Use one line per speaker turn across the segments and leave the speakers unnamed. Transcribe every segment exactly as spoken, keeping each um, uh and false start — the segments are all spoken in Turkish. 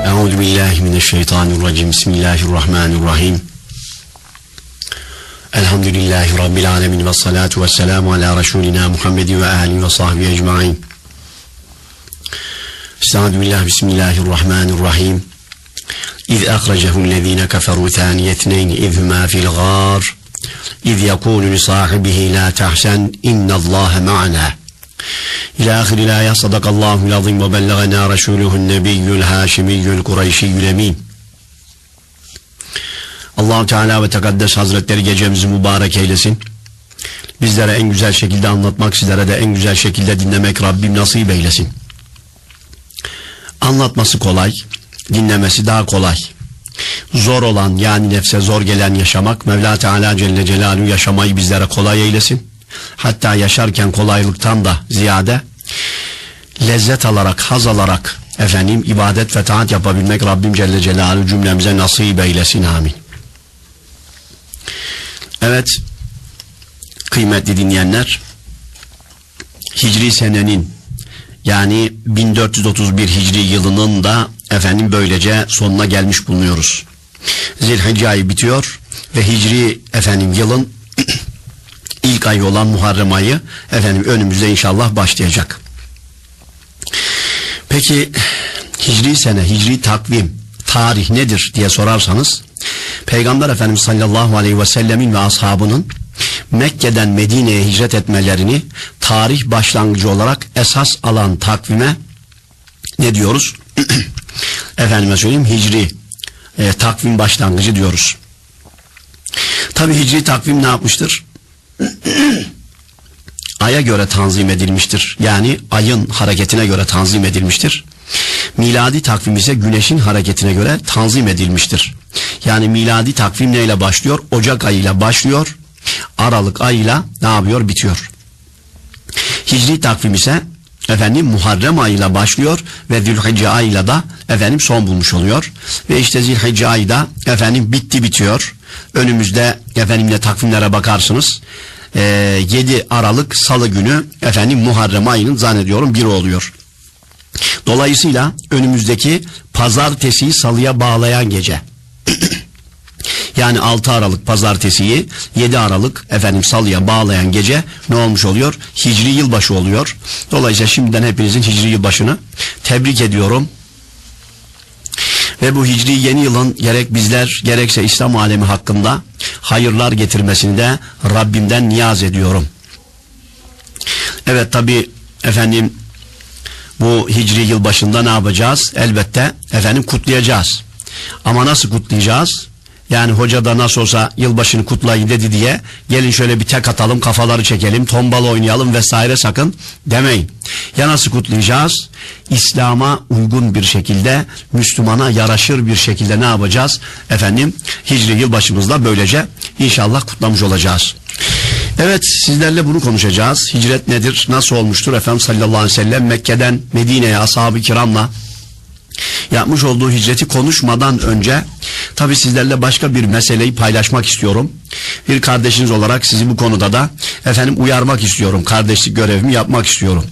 Euzu billahi mineşşeytanirracim. Bismillahirrahmanirrahim. Elhamdülillahi rabbil alamin ve salatu vesselamu ala resulina Muhammedin ve alihi ve sahbihi ecmaîn. Estaizu billah. Bismillahirrahmanirrahim. İz ahracehü'llezîne keferû thâniyetneyn iz huma fil gâr iz yekûlu li sâhibihi lâ tahsen innallâhe ma'anâ. İlâ ahiril âye. Sadakallâhu'l azîm ve belleganâ resûluhu'n nebiyyül hâşimiyyül kureyşiyyül emîn. Allah-u Teala ve Tekaddes Hazretleri gecemizi mübarek eylesin. Bizlere en güzel şekilde anlatmak, sizlere de en güzel şekilde dinlemek Rabbim nasip eylesin. Anlatması kolay, dinlemesi daha kolay. Zor olan, yani nefse zor gelen yaşamak, Mevla Teala Celle Celaluhu yaşamayı bizlere kolay eylesin. Hatta yaşarken kolaylıktan da ziyade lezzet alarak, haz alarak efendim ibadet ve taat yapabilmek Rabbim Celle Celaluhu cümlemize nasip eylesin. Amin. Evet, kıymetli dinleyenler, Hicri senenin, yani bin dört yüz otuz bir Hicri yılının da efendim böylece sonuna gelmiş bulunuyoruz. Zilhicce ayı bitiyor ve Hicri efendim yılın ilk ayı olan Muharrem ayı efendim önümüzde inşallah başlayacak. Peki Hicri sene, Hicri takvim, tarih nedir diye sorarsanız, Peygamber Efendimiz sallallahu aleyhi ve sellemin ve ashabının Mekke'den Medine'ye hicret etmelerini tarih başlangıcı olarak esas alan takvime ne diyoruz? Efendime söyleyeyim, Hicri e, takvim başlangıcı diyoruz. Tabi Hicri takvim ne yapmıştır? Aya göre tanzim edilmiştir. Yani ayın hareketine göre tanzim edilmiştir. Miladi takvim ise güneşin hareketine göre tanzim edilmiştir. Yani miladi takvim neyle başlıyor? Ocak ayıyla başlıyor. Aralık ayıyla ne yapıyor? Bitiyor. Hicri takvim ise efendim Muharrem ayıyla başlıyor ve Zilhicce ayıyla da efendim son bulmuş oluyor. Ve işte Zilhicce ayı da efendim bitti bitiyor. Önümüzde efendim de takvimlere bakarsınız. Ee, yedi Aralık Salı günü efendim Muharrem ayının zannediyorum biri oluyor. Dolayısıyla önümüzdeki pazartesiyi salıya bağlayan gece. Yani altı Aralık pazartesiyi yedi Aralık efendim salıya bağlayan gece ne olmuş oluyor? Hicri yılbaşı oluyor. Dolayısıyla şimdiden hepinizin Hicri yılbaşını tebrik ediyorum. Ve bu Hicri yeni yılın gerek bizler gerekse İslam alemi hakkında hayırlar getirmesini de Rabbimden niyaz ediyorum. Evet, tabi efendim bu Hicri yılbaşında ne yapacağız? Elbette efendim kutlayacağız. Ama nasıl kutlayacağız? Yani hoca da nasıl olsa yılbaşını kutlayın dedi diye gelin şöyle bir tek atalım, kafaları çekelim, tombala oynayalım vesaire sakın demeyin. Ya nasıl kutlayacağız? İslam'a uygun bir şekilde, Müslümana yaraşır bir şekilde ne yapacağız? Efendim Hicri yılbaşımızda böylece inşallah kutlamış olacağız. Evet, sizlerle bunu konuşacağız. Hicret nedir? Nasıl olmuştur? Efendimiz sallallahu aleyhi ve sellem Mekke'den Medine'ye ashab-ı kiramla yapmış olduğu hicreti konuşmadan önce tabi sizlerle başka bir meseleyi paylaşmak istiyorum. Bir kardeşiniz olarak sizi bu konuda da efendim uyarmak istiyorum. Kardeşlik görevimi yapmak istiyorum.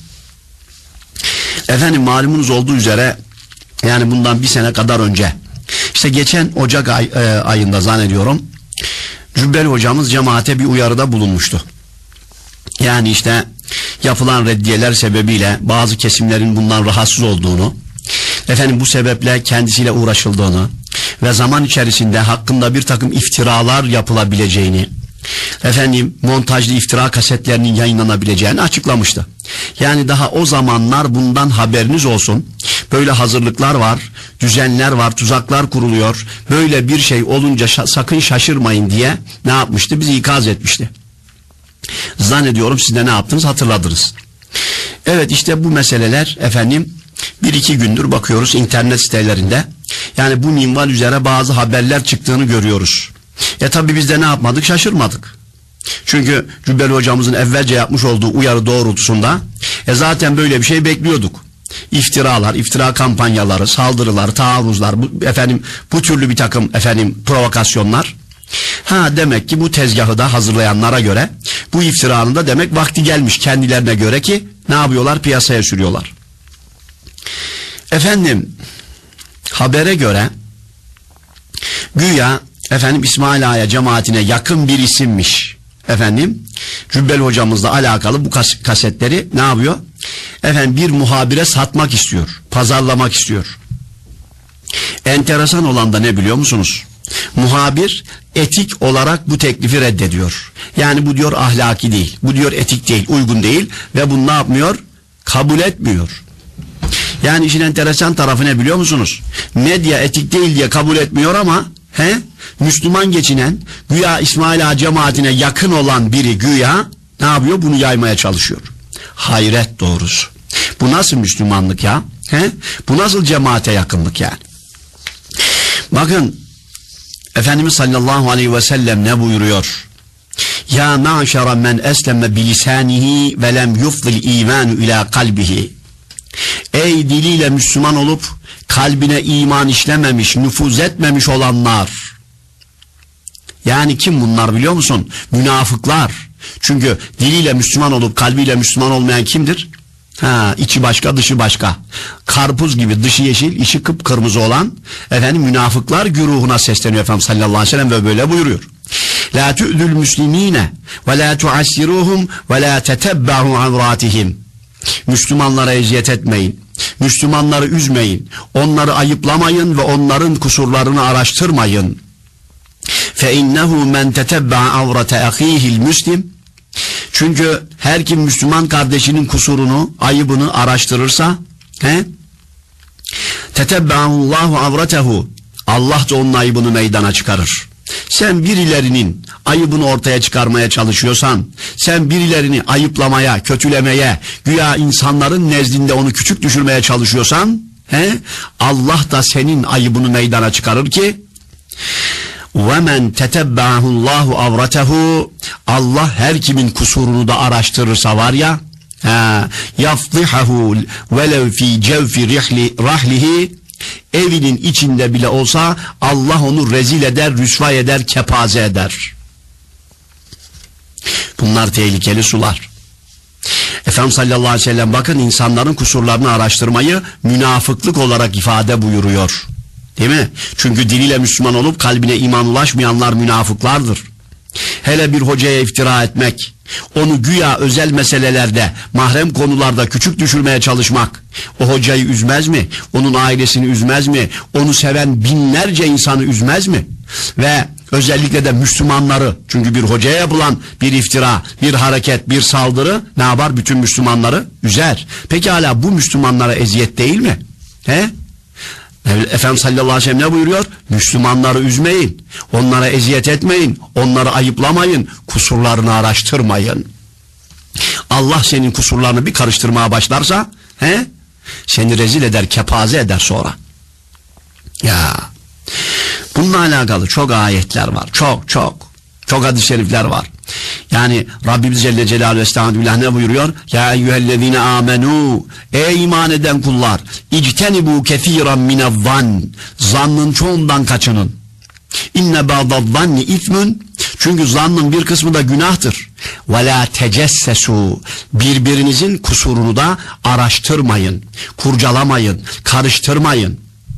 Efendim malumunuz olduğu üzere yani bundan bir sene kadar önce işte geçen Ocak ay, e, ayında zannediyorum Cübbeli hocamız cemaate bir uyarıda bulunmuştu. Yani işte yapılan reddiyeler sebebiyle bazı kesimlerin bundan rahatsız olduğunu, efendim bu sebeple kendisiyle uğraşıldığını ve zaman içerisinde hakkında bir takım iftiralar yapılabileceğini, efendim montajlı iftira kasetlerinin yayınlanabileceğini açıklamıştı. Yani daha o zamanlar bundan haberiniz olsun, böyle hazırlıklar var, düzenler var, tuzaklar kuruluyor, böyle bir şey olunca şa- sakın şaşırmayın diye ne yapmıştı? Bizi ikaz etmişti. Zannediyorum siz de ne yaptınız hatırladınız. Evet, işte bu meseleler efendim bir iki gündür bakıyoruz internet sitelerinde. Yani bu minval üzere bazı haberler çıktığını görüyoruz. E tabi biz de ne yapmadık? Şaşırmadık. Çünkü Cübbeli hocamızın evvelce yapmış olduğu uyarı doğrultusunda e zaten böyle bir şey bekliyorduk. İftiralar, iftira kampanyaları, saldırılar, taarruzlar, bu, efendim bu türlü bir takım efendim provokasyonlar. Ha, demek ki bu tezgahı da hazırlayanlara göre bu iftiranın da demek vakti gelmiş kendilerine göre ki ne yapıyorlar? Piyasaya sürüyorlar. Efendim Habere göre güya efendim İsmail Ağa'ya cemaatine yakın bir isimmiş. Efendim Cübbeli hocamızla alakalı bu kas kasetleri ne yapıyor? Efendim bir muhabire satmak istiyor. Pazarlamak istiyor. Enteresan olan da ne biliyor musunuz? Muhabir etik olarak bu teklifi reddediyor. Yani bu diyor ahlaki değil. Bu diyor etik değil, uygun değil ve bunu ne yapmıyor? Kabul etmiyor. Yani işin enteresan tarafı ne biliyor musunuz? Medya etik değil diye kabul etmiyor ama he? Müslüman geçinen güya İsmail Ağa cemaatine yakın olan biri güya ne yapıyor? Bunu yaymaya çalışıyor. Hayret doğrusu. Bu nasıl Müslümanlık ya? He? Bu nasıl cemaate yakınlık yani? Bakın Efendimiz sallallahu aleyhi ve sellem ne buyuruyor? Ya ma'şara men esleme bilisanihi ve lem yufdil imanu ila kalbihi. Ey diliyle Müslüman olup kalbine iman işlememiş, nüfuz etmemiş olanlar. Yani kim bunlar biliyor musun? Münafıklar. Çünkü diliyle Müslüman olup kalbiyle Müslüman olmayan kimdir? Ha, içi başka, dışı başka. Karpuz gibi dışı yeşil, içi kıpkırmızı olan efendim münafıklar güruhuna sesleniyor Efendimiz sallallahu aleyhi ve sellem ve böyle buyuruyor. La tu'dul muslimine ve la tu'assiruhum ve la tetebba'u avratihim. Müslümanlara eziyet etmeyin. Müslümanları üzmeyin. Onları ayıplamayın ve onların kusurlarını araştırmayın. Fe innehu men tetebba'a avrate ahihil müslim. Çünkü her kim Müslüman kardeşinin kusurunu, ayıbını araştırırsa, he? Tetebba'allahu avratehu. Allah da onun ayıbını meydana çıkarır. Sen birilerinin ayıbını ortaya çıkarmaya çalışıyorsan, sen birilerini ayıplamaya, kötülemeye, güya insanların nezdinde onu küçük düşürmeye çalışıyorsan, he? Allah da senin ayıbını meydana çıkarır ki وَمَنْ تَتَبَّعَهُ اللّٰهُ اَوْرَتَهُ. Allah her kimin kusurunu da araştırırsa var ya, يَفْضِحَهُ وَلَوْ ف۪ي جَوْفِ رَحْلِهِ. Evinin içinde bile olsa Allah onu rezil eder, rüsvay eder, kepaze eder. Bunlar tehlikeli sular. Efendimiz sallallahu aleyhi ve sellem bakın insanların kusurlarını araştırmayı münafıklık olarak ifade buyuruyor. Değil mi? Çünkü diliyle Müslüman olup kalbine iman ulaşmayanlar münafıklardır. Hele bir hocaya iftira etmek, onu güya özel meselelerde, mahrem konularda küçük düşürmeye çalışmak, o hocayı üzmez mi? Onun ailesini üzmez mi? Onu seven binlerce insanı üzmez mi? Ve özellikle de Müslümanları, çünkü bir hocaya yapılan bir iftira, bir hareket, bir saldırı ne yapar? Bütün Müslümanları üzer. Peki hala bu Müslümanlara eziyet değil mi? He? Efendimiz sallallahu aleyhi ve sellem ne buyuruyor? Müslümanları üzmeyin, onlara eziyet etmeyin, onları ayıplamayın, kusurlarını araştırmayın. Allah senin kusurlarını bir karıştırmaya başlarsa, he? Seni rezil eder, kepaze eder sonra. Ya, bununla alakalı çok ayetler var, çok çok, çok hadis-i şerifler var. Yani Rabbimiz Celle Celaluhu Estağfirullah ne buyuruyor? Ya eyyühellezine amenu. Ey iman eden kullar. İctenibu kethiran minevvan. Zannın çoğundan kaçının. İnne ba'daddanni ithmün. Çünkü zannın bir kısmı da günahtır. Ve la tecessesu. Birbirinizin kusurunu da araştırmayın. Kurcalamayın. Karıştırmayın.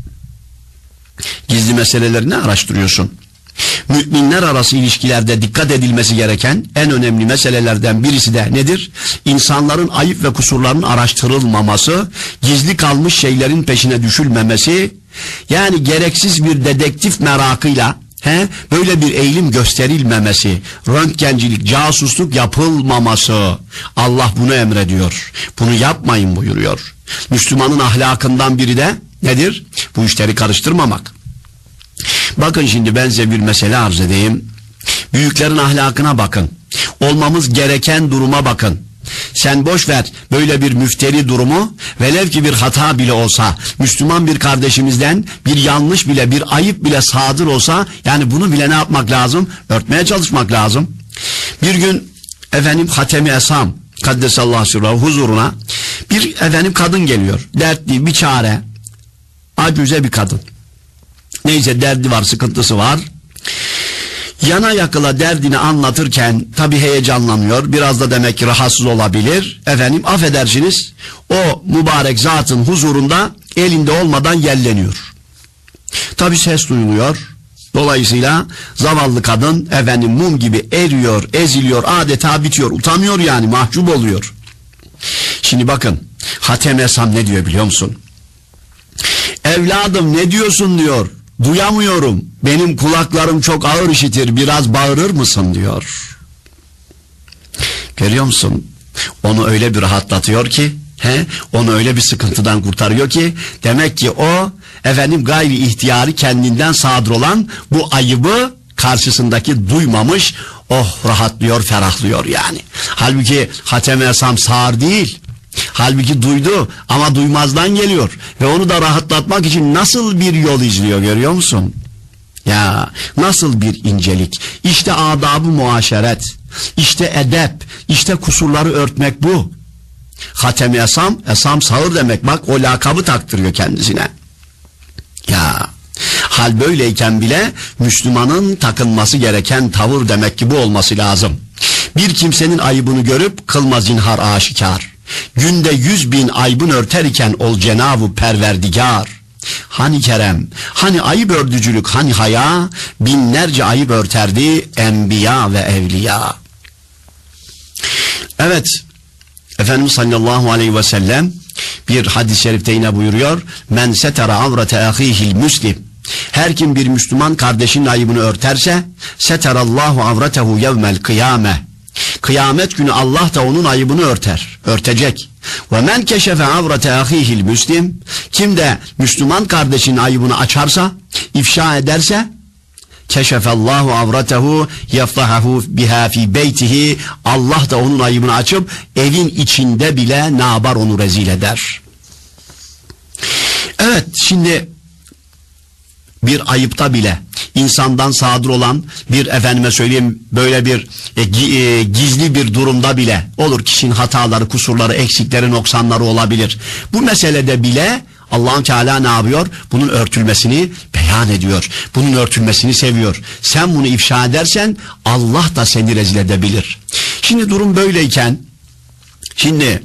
Gizli meseleleri ne araştırıyorsun? Müminler arası ilişkilerde dikkat edilmesi gereken en önemli meselelerden birisi de nedir? İnsanların ayıp ve kusurlarının araştırılmaması, gizli kalmış şeylerin peşine düşülmemesi, yani gereksiz bir dedektif merakıyla he, böyle bir eğilim gösterilmemesi, röntgencilik, casusluk yapılmaması. Allah bunu emrediyor. Bunu yapmayın buyuruyor. Müslümanın ahlakından biri de nedir? Bu işleri karıştırmamak. Bakın şimdi ben size bir mesele arz edeyim. Büyüklerin ahlakına bakın. Olmamız gereken duruma bakın. Sen boş ver böyle bir müfteri durumu, velev ki bir hata bile olsa, Müslüman bir kardeşimizden bir yanlış bile, bir ayıp bile sadır olsa, yani bunu bile ne yapmak lazım? Örtmeye çalışmak lazım. Bir gün efendim Hatemi Esam Kaddesallahu sirrahu huzuruna bir efendim kadın geliyor. Dertli, bir çare, acüze bir kadın. Neyse derdi var, sıkıntısı var. Yana yakıla derdini anlatırken tabi heyecanlanıyor. Biraz da demek ki rahatsız olabilir. Efendim affedersiniz, o mübarek zatın huzurunda elinde olmadan yelleniyor. Tabi ses duyuluyor. Dolayısıyla zavallı kadın efendim mum gibi eriyor, eziliyor, adeta bitiyor, utanıyor yani, mahcup oluyor. Şimdi bakın Hatem Esam ne diyor biliyor musun? Evladım ne diyorsun diyor. Duyamıyorum. Benim kulaklarım çok ağır işitir. Biraz bağırır mısın diyor. Görüyor musun? Onu öyle bir rahatlatıyor ki, he, onu öyle bir sıkıntıdan kurtarıyor ki, demek ki o efendim gayri ihtiyari kendinden sadır olan bu ayıbı karşısındaki duymamış. Oh, rahatlıyor, ferahlıyor yani. Halbuki Hatem Esam sağır değil. Halbuki duydu ama duymazdan geliyor ve onu da rahatlatmak için nasıl bir yol izliyor, görüyor musun? Ya nasıl bir incelik. İşte adab-ı muaşeret, işte edep, işte kusurları örtmek bu. Hatem Esam, Esam sağır demek, bak o lakabı taktırıyor kendisine. Ya hal böyleyken bile Müslümanın takınması gereken tavır demek ki bu olması lazım. Bir kimsenin ayıbını görüp kılma zinhar aşikar. Günde yüz bin aybın örter iken ol Cenab-ı Perverdigar. Hani kerem, hani ayıp ördücülük, hani haya, binlerce ayıp örterdi enbiya ve evliya. Evet, Efendimiz sallallahu aleyhi ve sellem bir hadis-i şerifte yine buyuruyor. Men setera avrete ahihil müslim. Her kim bir Müslüman kardeşinin ayıbını örterse seterallahu avretehu yevmel kıyame. Kıyamet günü Allah da onun ayıbını örter, örtecek. Ve men keşefe avrete ahihil müslim. Kim de Müslüman kardeşinin ayıbını açarsa, ifşa ederse, keşefallahu avretehu yeftahahu biha fi beytihi. Allah da onun ayıbını açıp evin içinde bile ne yapar, onu rezil eder. Evet, şimdi bir ayıpta bile insandan sadır olan bir, efendime söyleyeyim, böyle bir e, e, gizli bir durumda bile olur, kişinin hataları, kusurları, eksikleri, noksanları olabilir. Bu meselede bile Allah-u Teala ne yapıyor? Bunun örtülmesini beyan ediyor. Bunun örtülmesini seviyor. Sen bunu ifşa edersen Allah da seni rezil edebilir. Şimdi durum böyleyken, şimdi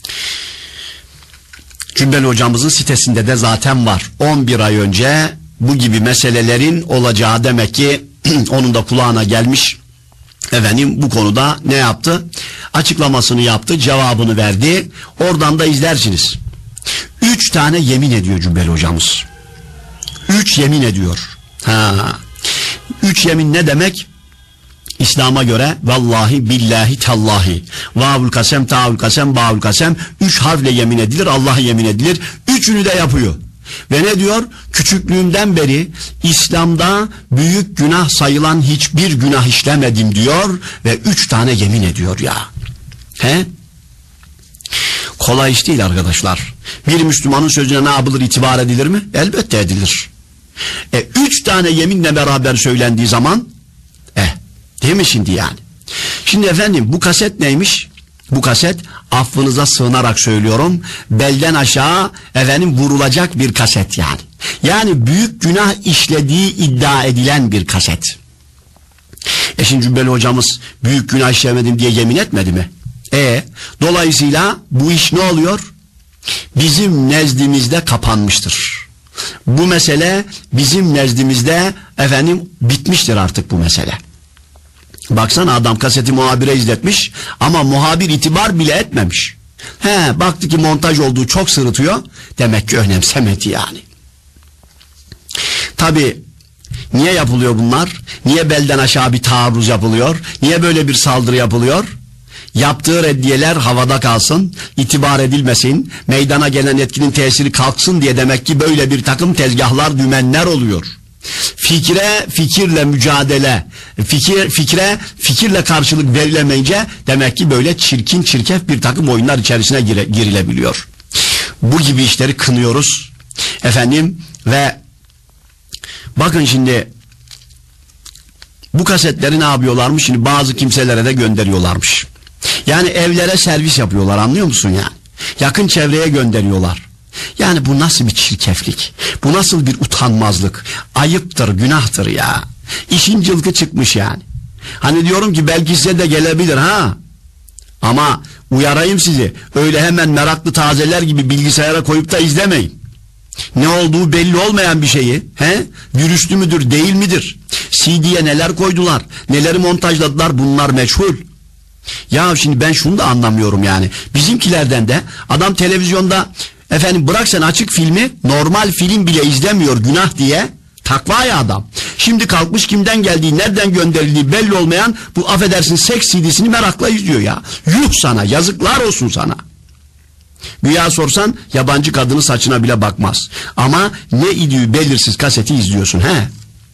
Cümbeli hocamızın sitesinde de zaten var. on bir ay önce bu gibi meselelerin olacağı demek ki onun da kulağına gelmiş. Efendim bu konuda ne yaptı? Açıklamasını yaptı, cevabını verdi. Oradan da izlersiniz. Üç tane yemin ediyor Cümbeli hocamız. Üç yemin ediyor. Ha. Üç yemin ne demek? İslam'a göre vallahi, billahi, tallahi, vavul kasem, taavul kasem, bağul kasem, üç harfle yemin edilir, Allah'a yemin edilir. Üçünü de yapıyor. Ve ne diyor? Küçüklüğümden beri İslam'da büyük günah sayılan hiçbir günah işlemedim diyor ve üç tane yemin ediyor ya. He? Kolay iş değil arkadaşlar. Bir Müslümanın sözüne ne yapılır, itibar edilir mi? Elbette edilir. E, üç tane yeminle beraber söylendiği zaman, eh, değil mi şimdi yani? Şimdi efendim bu kaset neymiş? Bu kaset, affınıza sığınarak söylüyorum, belden aşağı efendim vurulacak bir kaset yani. Yani büyük günah işlediği iddia edilen bir kaset. E şimdi Cümbeli hocamız büyük günah işlemedim diye yemin etmedi mi? E dolayısıyla bu iş ne oluyor? Bizim nezdimizde kapanmıştır. Bu mesele bizim nezdimizde efendim bitmiştir artık bu mesele. Baksana adam kaseti muhabire izletmiş ama muhabir itibar bile etmemiş. He, baktı ki montaj olduğu çok sırıtıyor. Demek ki önemsemedi yani. Tabi niye yapılıyor bunlar? Niye belden aşağı bir taarruz yapılıyor? Niye böyle bir saldırı yapılıyor? Yaptığı reddiyeler havada kalsın, itibar edilmesin, meydana gelen etkinin tesiri kalksın diye demek ki böyle bir takım tezgahlar, dümenler oluyor. Fikre fikirle mücadele, fikir, fikre fikirle karşılık verilemeyince demek ki böyle çirkin çirkef bir takım oyunlar içerisine gire, girilebiliyor. Bu gibi işleri kınıyoruz efendim. Ve bakın şimdi bu kasetleri ne yapıyorlarmış? Şimdi bazı kimselere de gönderiyorlarmış. Yani evlere servis yapıyorlar, anlıyor musun yani? Yakın çevreye gönderiyorlar. Yani bu nasıl bir çirkeflik? Bu nasıl bir utanmazlık? Ayıptır, günahtır ya. İşin cılkı çıkmış yani. Hani diyorum ki belki size de gelebilir ha. Ama uyarayım sizi. Öyle hemen meraklı tazeler gibi bilgisayara koyup da izlemeyin. ne olduğu belli olmayan bir şeyi, he, virüslü müdür değil midir, C D'ye neler koydular, neleri montajladılar, bunlar meçhul. Ya şimdi ben şunu da anlamıyorum yani, bizimkilerden de adam televizyonda efendim bırak sen açık filmi, normal film bile izlemiyor günah diye, takva ya adam. Şimdi kalkmış kimden geldiği, nereden gönderildiği belli olmayan bu affedersin seks C D'sini merakla izliyor ya. Yuh sana, yazıklar olsun sana. Güya sorsan yabancı kadının saçına bile bakmaz. Ama ne idüğü belirsiz kaseti izliyorsun he.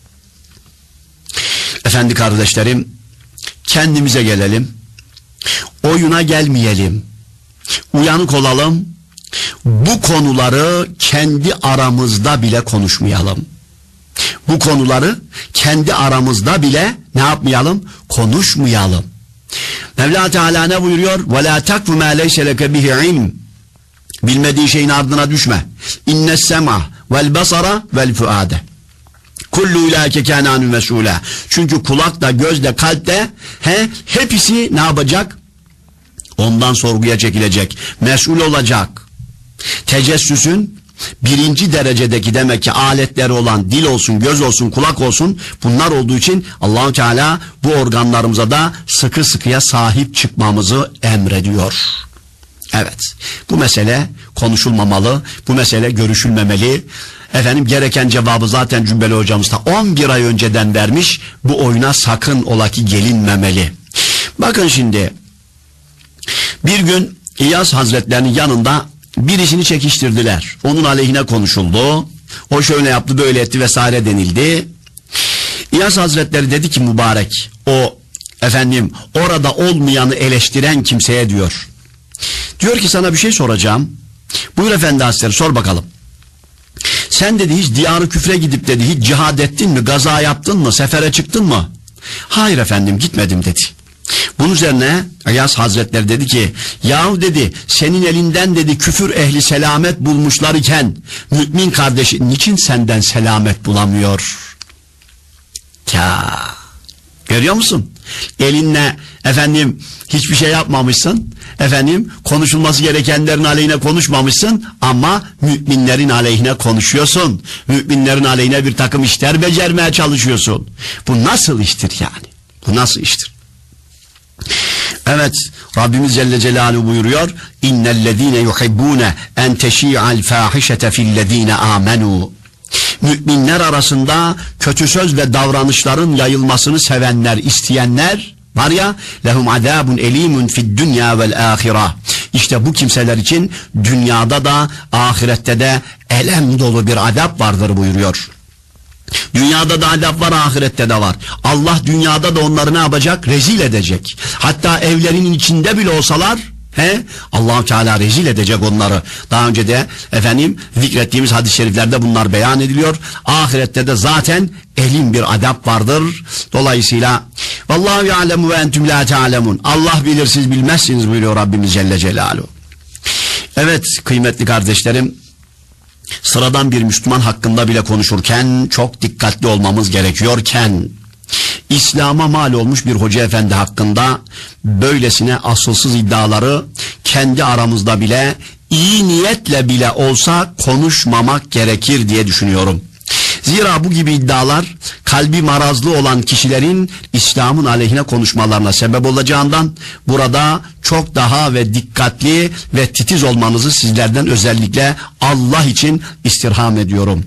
Efendi kardeşlerim, kendimize gelelim. Oyuna gelmeyelim. Uyanık olalım. Bu konuları kendi aramızda bile konuşmayalım. Bu konuları kendi aramızda bile ne yapmayalım? Konuşmayalım. Mevla Teala ne buyuruyor? وَلَا تَكْفُ مَا لَيْسَ لَكَ بِهِ عِلْمٍ Bilmediği şeyin ardına düşme. اِنَّ السَّمَعَ وَالْبَصَرَ وَالْفُؤَادَ Kullu ulâke kânânü mesûlâ. Çünkü kulak da, göz de, kalp de he, hepsi ne yapacak? Ondan sorguya çekilecek. Mesul olacak. Tecessüsün birinci derecedeki demek ki aletleri olan dil olsun, göz olsun, kulak olsun, bunlar olduğu için Allah-u Teala bu organlarımıza da sıkı sıkıya sahip çıkmamızı emrediyor. Evet, bu mesele konuşulmamalı, bu mesele görüşülmemeli. Efendim gereken cevabı zaten Cümbeli hocamız da on bir ay önceden vermiş, bu oyuna sakın ola ki gelinmemeli. Bakın şimdi, bir gün İyaz Hazretlerinin yanında birisini çekiştirdiler. Onun aleyhine konuşuldu. O şöyle yaptı, böyle etti vesaire denildi. İyaz Hazretleri dedi ki mübarek, o efendim orada olmayanı eleştiren kimseye diyor. Diyor ki sana bir şey soracağım. Buyur efendi Hazretleri, sor bakalım. Sen dedi hiç diyarı küfre gidip dedi hiç cihad ettin mi, gaza yaptın mı, sefere çıktın mı? Hayır efendim, gitmedim dedi. Bunun üzerine İyaz Hazretleri dedi ki, yahu dedi senin elinden dedi küfür ehli selamet bulmuşlar iken mümin kardeşin niçin senden selamet bulamıyor? Ya görüyor musun? Elinle efendim hiçbir şey yapmamışsın, efendim konuşulması gerekenlerin aleyhine konuşmamışsın ama müminlerin aleyhine konuşuyorsun. Müminlerin aleyhine bir takım işler becermeye çalışıyorsun. Bu nasıl iştir yani? Bu nasıl iştir? Evet, Rabbimiz Celle Celaluhu buyuruyor, İnnellezîne yuhibbûne en teşî'al fâhişete fillezîne âmenû. Müminler arasında kötü söz ve davranışların yayılmasını sevenler, isteyenler var ya, lehum azâbun elîmun fid dünya vel âhireh. İşte bu kimseler için dünyada da ahirette de elem dolu bir azap vardır buyuruyor. Dünyada da azap var, ahirette de var. Allah dünyada da onları ne yapacak? Rezil edecek. Hatta evlerinin içinde bile olsalar he, Allah-u Teala rezil edecek onları. Daha önce de efendim zikrettiğimiz hadis-i şeriflerde bunlar beyan ediliyor. Ahirette de zaten elin bir azap vardır. Dolayısıyla vallahu ya'lemu ve entüm la ta'lemun. Allah bilir, siz bilmezsiniz buyuruyor Rabbimiz Celle Celaluhu. Evet kıymetli kardeşlerim, sıradan bir Müslüman hakkında bile konuşurken çok dikkatli olmamız gerekiyorken, İslam'a mal olmuş bir hoca efendi hakkında böylesine asılsız iddiaları kendi aramızda bile iyi niyetle bile olsa konuşmamak gerekir diye düşünüyorum. Zira bu gibi iddialar kalbi marazlı olan kişilerin İslam'ın aleyhine konuşmalarına sebep olacağından burada çok daha ve dikkatli ve titiz olmanızı sizlerden özellikle Allah için istirham ediyorum.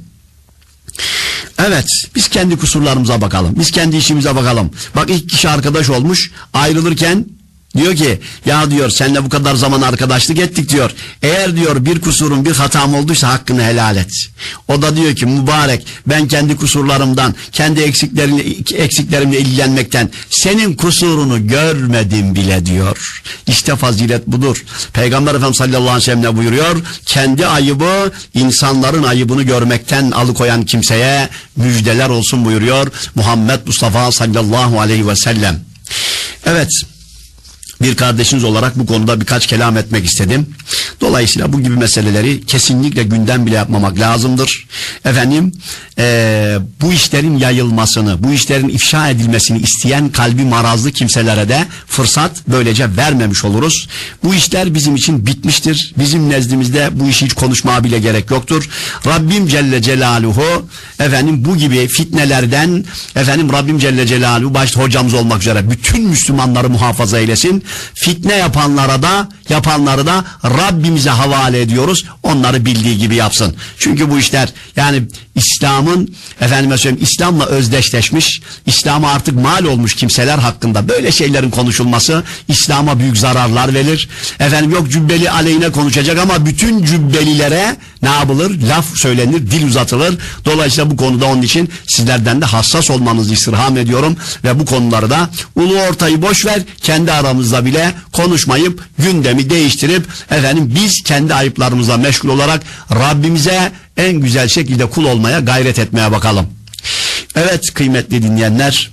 Evet, biz kendi kusurlarımıza bakalım, biz kendi işimize bakalım. Bak ilk kişi arkadaş olmuş, ayrılırken diyor ki ya diyor seninle bu kadar zaman arkadaşlık ettik diyor. Eğer diyor bir kusurum, bir hatam olduysa hakkını helal et. O da diyor ki mübarek, ben kendi kusurlarımdan, kendi eksiklerimle, eksiklerimle ilgilenmekten senin kusurunu görmedim bile diyor. İşte fazilet budur. Peygamber Efendimiz sallallahu aleyhi ve sellem ne buyuruyor? Kendi ayıbı insanların ayıbını görmekten alıkoyan kimseye müjdeler olsun buyuruyor Muhammed Mustafa sallallahu aleyhi ve sellem. Evet. bir kardeşiniz olarak bu konuda birkaç kelam etmek istedim. Dolayısıyla bu gibi meseleleri kesinlikle gündem bile yapmamak lazımdır. Efendim e, bu işlerin yayılmasını, bu işlerin ifşa edilmesini isteyen kalbi marazlı kimselere de fırsat böylece vermemiş oluruz. Bu işler bizim için bitmiştir. Bizim nezdimizde bu işi hiç konuşmaya bile gerek yoktur. Rabbim Celle Celaluhu efendim bu gibi fitnelerden efendim Rabbim Celle Celaluhu başta hocamız olmak üzere bütün Müslümanları muhafaza eylesin. Fitne yapanlara da yapanları da Rabbimize havale ediyoruz. Onları bildiği gibi yapsın. Çünkü bu işler yani İslam'ın efendime söyleyeyim İslam'la özdeşleşmiş, İslam'a artık mal olmuş kimseler hakkında böyle şeylerin konuşulması İslam'a büyük zararlar verir. Efendim yok cübbeli aleyhine konuşacak ama bütün cübbelilere ne yapılır? Laf söylenir, dil uzatılır. Dolayısıyla bu konuda onun için sizlerden de hassas olmanızı istirham ediyorum ve bu konuları da ulu ortayı boş ver, kendi aramızda bile konuşmayıp gündemi değiştirip efendim biz kendi ayıplarımızla meşgul olarak Rabbimize en güzel şekilde kul olmaya gayret etmeye bakalım. Evet kıymetli dinleyenler,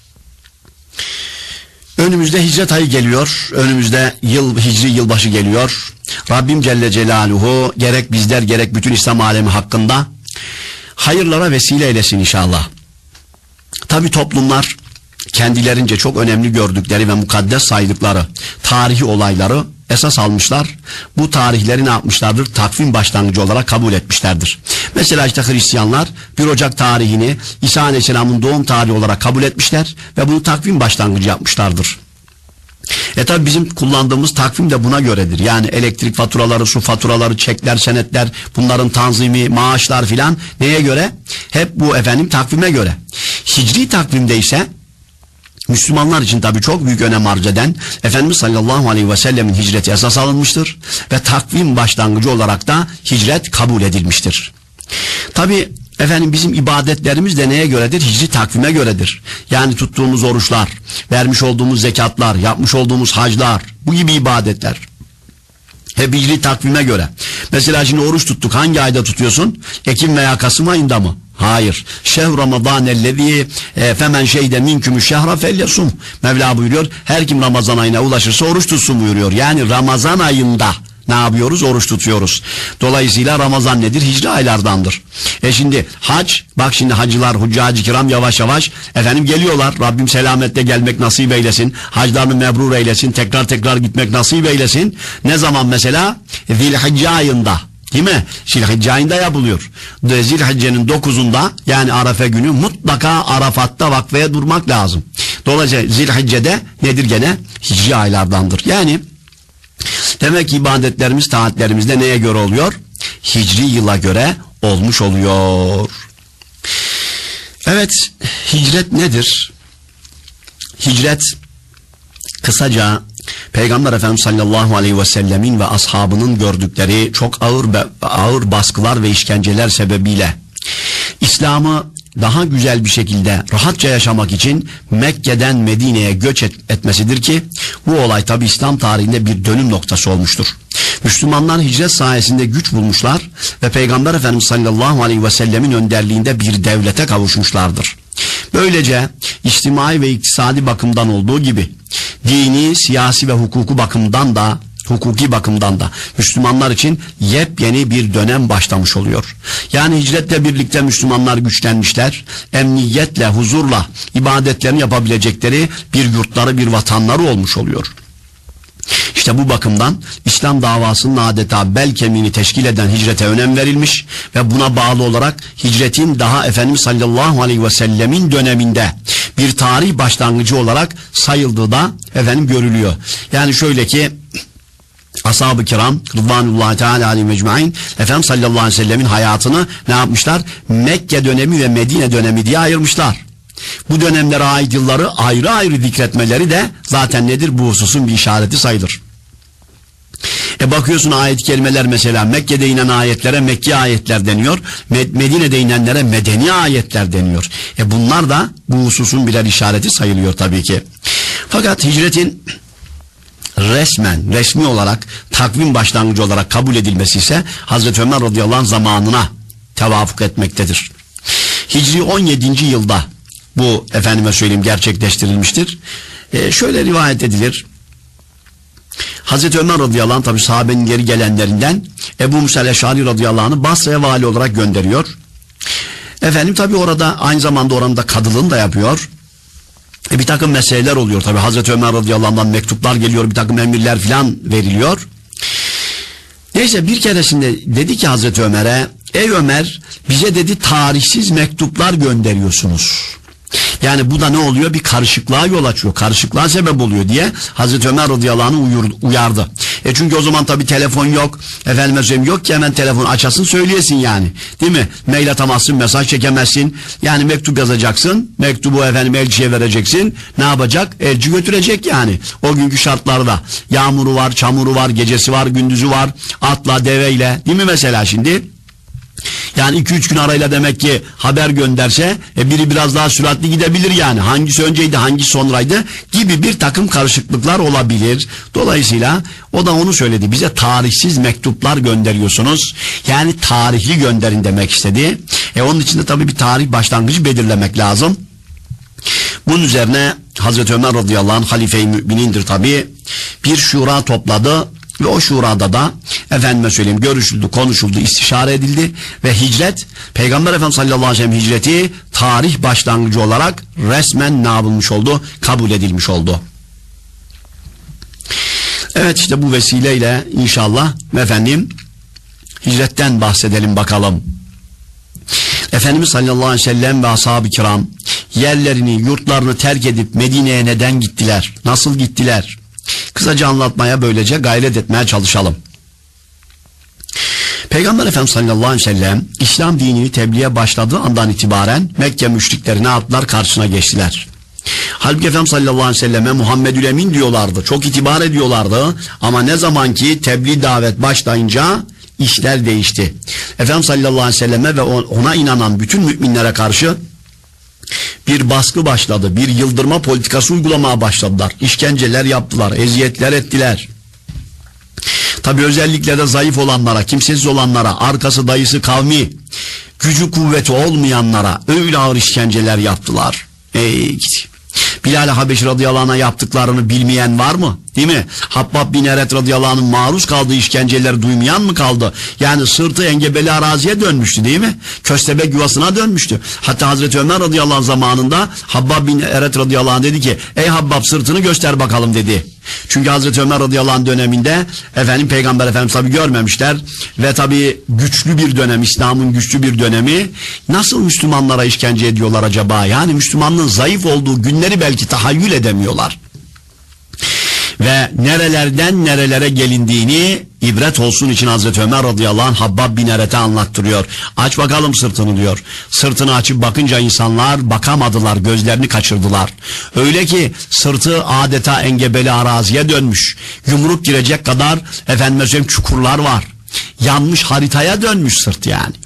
önümüzde hicret ayı geliyor. Önümüzde yıl hicri yılbaşı geliyor. Rabbim Celle Celaluhu gerek bizler gerek bütün İslam alemi hakkında hayırlara vesile eylesin inşallah. Tabi toplumlar kendilerince çok önemli gördükleri ve mukaddes saydıkları tarihi olayları esas almışlar. Bu tarihleri ne yapmışlardır? Takvim başlangıcı olarak kabul etmişlerdir. Mesela işte Hristiyanlar bir Ocak tarihini İsa Aleyhisselam'ın doğum tarihi olarak kabul etmişler ve bunu takvim başlangıcı yapmışlardır. E tabi bizim kullandığımız takvim de buna göredir. Yani elektrik faturaları, su faturaları, çekler, senetler, bunların tanzimi, maaşlar filan neye göre? Hep bu efendim takvime göre. Hicri takvimde ise Müslümanlar için tabii çok büyük önem arz eden Efendimiz sallallahu aleyhi ve sellemin hicreti esas alınmıştır ve takvim başlangıcı olarak da hicret kabul edilmiştir. Tabii efendim bizim ibadetlerimiz de neye göredir? Hicri takvime göredir. Yani tuttuğumuz oruçlar, vermiş olduğumuz zekatlar, yapmış olduğumuz haclar, bu gibi ibadetler hep hicri takvime göre. Mesela şimdi oruç tuttuk, hangi ayda tutuyorsun? Ekim veya Kasım ayında mı? Hayır. Şehr Ramazan ellezî femen şeyde minkümü şehra felyesum. Mevla buyuruyor. Her kim Ramazan ayına ulaşırsa oruç tutsun buyuruyor. Yani Ramazan ayında ne yapıyoruz? Oruç tutuyoruz. Dolayısıyla Ramazan nedir? Hicri aylardandır. E şimdi hac, bak şimdi hacılar, huccacı kiram yavaş yavaş efendim geliyorlar. Rabbim selametle gelmek nasip eylesin. Haclarını mebrur eylesin. Tekrar tekrar gitmek nasip eylesin. Ne zaman mesela? Zilhicce ayında. Değil mi? Zilhicce ayında yapılıyor. Zilhicce'nin dokuzunda yani Arafa günü mutlaka Arafat'ta vakfeye durmak lazım. Dolayısıyla Zilhicce'de nedir gene? Hicri aylardandır. Yani demek ki ibadetlerimiz, taatlerimiz de neye göre oluyor? Hicri yıla göre olmuş oluyor. Evet, hicret nedir? Hicret kısaca Peygamber Efendimiz sallallahu aleyhi ve sellemin ve ashabının gördükleri çok ağır ağır baskılar ve işkenceler sebebiyle İslam'ı daha güzel bir şekilde rahatça yaşamak için Mekke'den Medine'ye göç et, etmesidir ki bu olay tabi İslam tarihinde bir dönüm noktası olmuştur. Müslümanlar hicret sayesinde güç bulmuşlar ve Peygamber Efendimiz sallallahu aleyhi ve sellemin önderliğinde bir devlete kavuşmuşlardır. Böylece içtimai ve iktisadi bakımdan olduğu gibi dini, siyasi ve hukuku bakımdan da hukuki bakımdan da Müslümanlar için yepyeni bir dönem başlamış oluyor. Yani hicretle birlikte Müslümanlar güçlenmişler, emniyetle, huzurla ibadetlerini yapabilecekleri bir yurtları, bir vatanları olmuş oluyor. İşte bu bakımdan İslam davasının adeta bel kemiğini teşkil eden hicrete önem verilmiş ve buna bağlı olarak hicretin daha Efendimiz sallallahu aleyhi ve sellemin döneminde bir tarih başlangıcı olarak sayıldığı da efendim görülüyor. Yani şöyle ki Ashab-ı kiram Rıdvanullahi Teala aleyhi mecmain Efendimiz sallallahu aleyhi ve sellemin hayatını ne yapmışlar? Mekke dönemi ve Medine dönemi diye ayırmışlar. Bu dönemlere ait yılları ayrı ayrı zikretmeleri de zaten nedir? Bu hususun bir işareti sayılır. E bakıyorsun ayet-i kerimeler mesela Mekke'de inen ayetlere Mekki ayetler deniyor. Medine'de inenlere Medeni ayetler deniyor. E bunlar da bu hususun birer işareti sayılıyor tabii ki. Fakat hicretin resmen, resmi olarak takvim başlangıcı olarak kabul edilmesi ise Hazreti Ömer radıyallahu anh zamanına tevafuk etmektedir. Hicri on yedinci yılda bu efendime söyleyeyim gerçekleştirilmiştir. Ee, şöyle rivayet edilir. Hazreti Ömer radıyallahu anh tabi sahabenin geri gelenlerinden Ebu Musa el-Eş'ari radıyallahu anh'ı Basra'ya vali olarak gönderiyor. Efendim tabi orada aynı zamanda oranın da kadılığını da yapıyor. E, bir takım meseleler oluyor tabi. Hazreti Ömer radıyallahu anh'dan mektuplar geliyor, bir takım emirler filan veriliyor. Neyse bir keresinde dedi ki Hazreti Ömer'e, ey Ömer, bize dedi tarihsiz mektuplar gönderiyorsunuz. Yani bu da ne oluyor? Bir karışıklığa yol açıyor. Karışıklığa sebep oluyor diye Hazreti Ömer radıyallahu anh uyardı. E çünkü o zaman tabii telefon yok. Efendime söyleyeyim yok ki hemen telefon açasın söyleyesin yani. Değil mi? Mail atamazsın, mesaj çekemezsin. Yani mektup yazacaksın. Mektubu efendim elçiye vereceksin. Ne yapacak? Elçi götürecek yani. O günkü şartlarda. Yağmuru var, çamuru var, gecesi var, gündüzü var. Atla, deveyle. Değil mi mesela şimdi? Yani iki üç gün arayla demek ki haber gönderse e biri biraz daha süratli gidebilir yani. Hangisi önceydi, hangisi sonraydı gibi bir takım karışıklıklar olabilir. Dolayısıyla o da onu söyledi. Bize tarihsiz mektuplar gönderiyorsunuz. Yani tarihli gönderin demek istedi. E onun için de tabii bir tarih başlangıcı belirlemek lazım. Bunun üzerine Hazreti Ömer radıyallahu anh halife-i müminindir tabii. Bir şura topladı. Ve o şurada da efendime söyleyeyim görüşüldü, konuşuldu, istişare edildi ve hicret, Peygamber Efendimiz sallallahu aleyhi ve sellem hicreti tarih başlangıcı olarak resmen ne yapılmış oldu? Kabul edilmiş oldu. Evet işte bu vesileyle inşallah efendim hicretten bahsedelim bakalım. Efendimiz sallallahu aleyhi ve sellem ve ashab-ı kiram yerlerini, yurtlarını terk edip Medine'ye neden gittiler? Nasıl gittiler? Kısaca anlatmaya böylece gayret etmeye çalışalım. Peygamber Efendimiz sallallahu aleyhi ve sellem İslam dinini tebliğe başladığı andan itibaren Mekke müşrikleri ne yaptılar? Karşısına geçtiler. Halbuki Efendimiz sallallahu aleyhi ve selleme Muhammedül Emin diyorlardı. Çok itibar ediyorlardı. Ama ne zaman ki tebliğ davet başlayınca işler değişti. Efendimiz sallallahu aleyhi ve selleme ve ona inanan bütün müminlere karşı bir baskı başladı. Bir yıldırma politikası uygulamaya başladılar. İşkenceler yaptılar. Eziyetler ettiler. Tabi özellikle de zayıf olanlara, kimsesiz olanlara, arkası dayısı kavmi, gücü kuvveti olmayanlara öyle ağır işkenceler yaptılar. Ey gidi. Bilal-i Habeşi radıyallahu anh'a yaptıklarını bilmeyen var mı? Değil mi? Habbab bin Eret radıyallahu anh'ın maruz kaldığı işkenceleri duymayan mı kaldı? Yani sırtı engebeli araziye dönmüştü değil mi? Köstebek yuvasına dönmüştü. Hatta Hazreti Ömer radıyallahu anh zamanında Habbab bin Eret radıyallahu anh dedi ki ey Habbab sırtını göster bakalım dedi. Çünkü Hazreti Ömer radıyallahu anh döneminde efendim Peygamber Efendimiz tabi görmemişler ve tabi güçlü bir dönem, İslam'ın güçlü bir dönemi. Nasıl Müslümanlara işkence ediyorlar acaba? Yani Müslümanlığın zayıf olduğu günleri belki tahayyül edemiyorlar. Ve nerelerden nerelere gelindiğini ibret olsun için Hazreti Ömer radıyallahu anh Habbab bin Eret'e anlattırıyor. Aç bakalım sırtını diyor. Sırtını açıp bakınca insanlar bakamadılar, gözlerini kaçırdılar. Öyle ki sırtı adeta engebeli araziye dönmüş. Yumruk girecek kadar efendime söyleyeyim çukurlar var. Yanmış haritaya dönmüş sırt yani.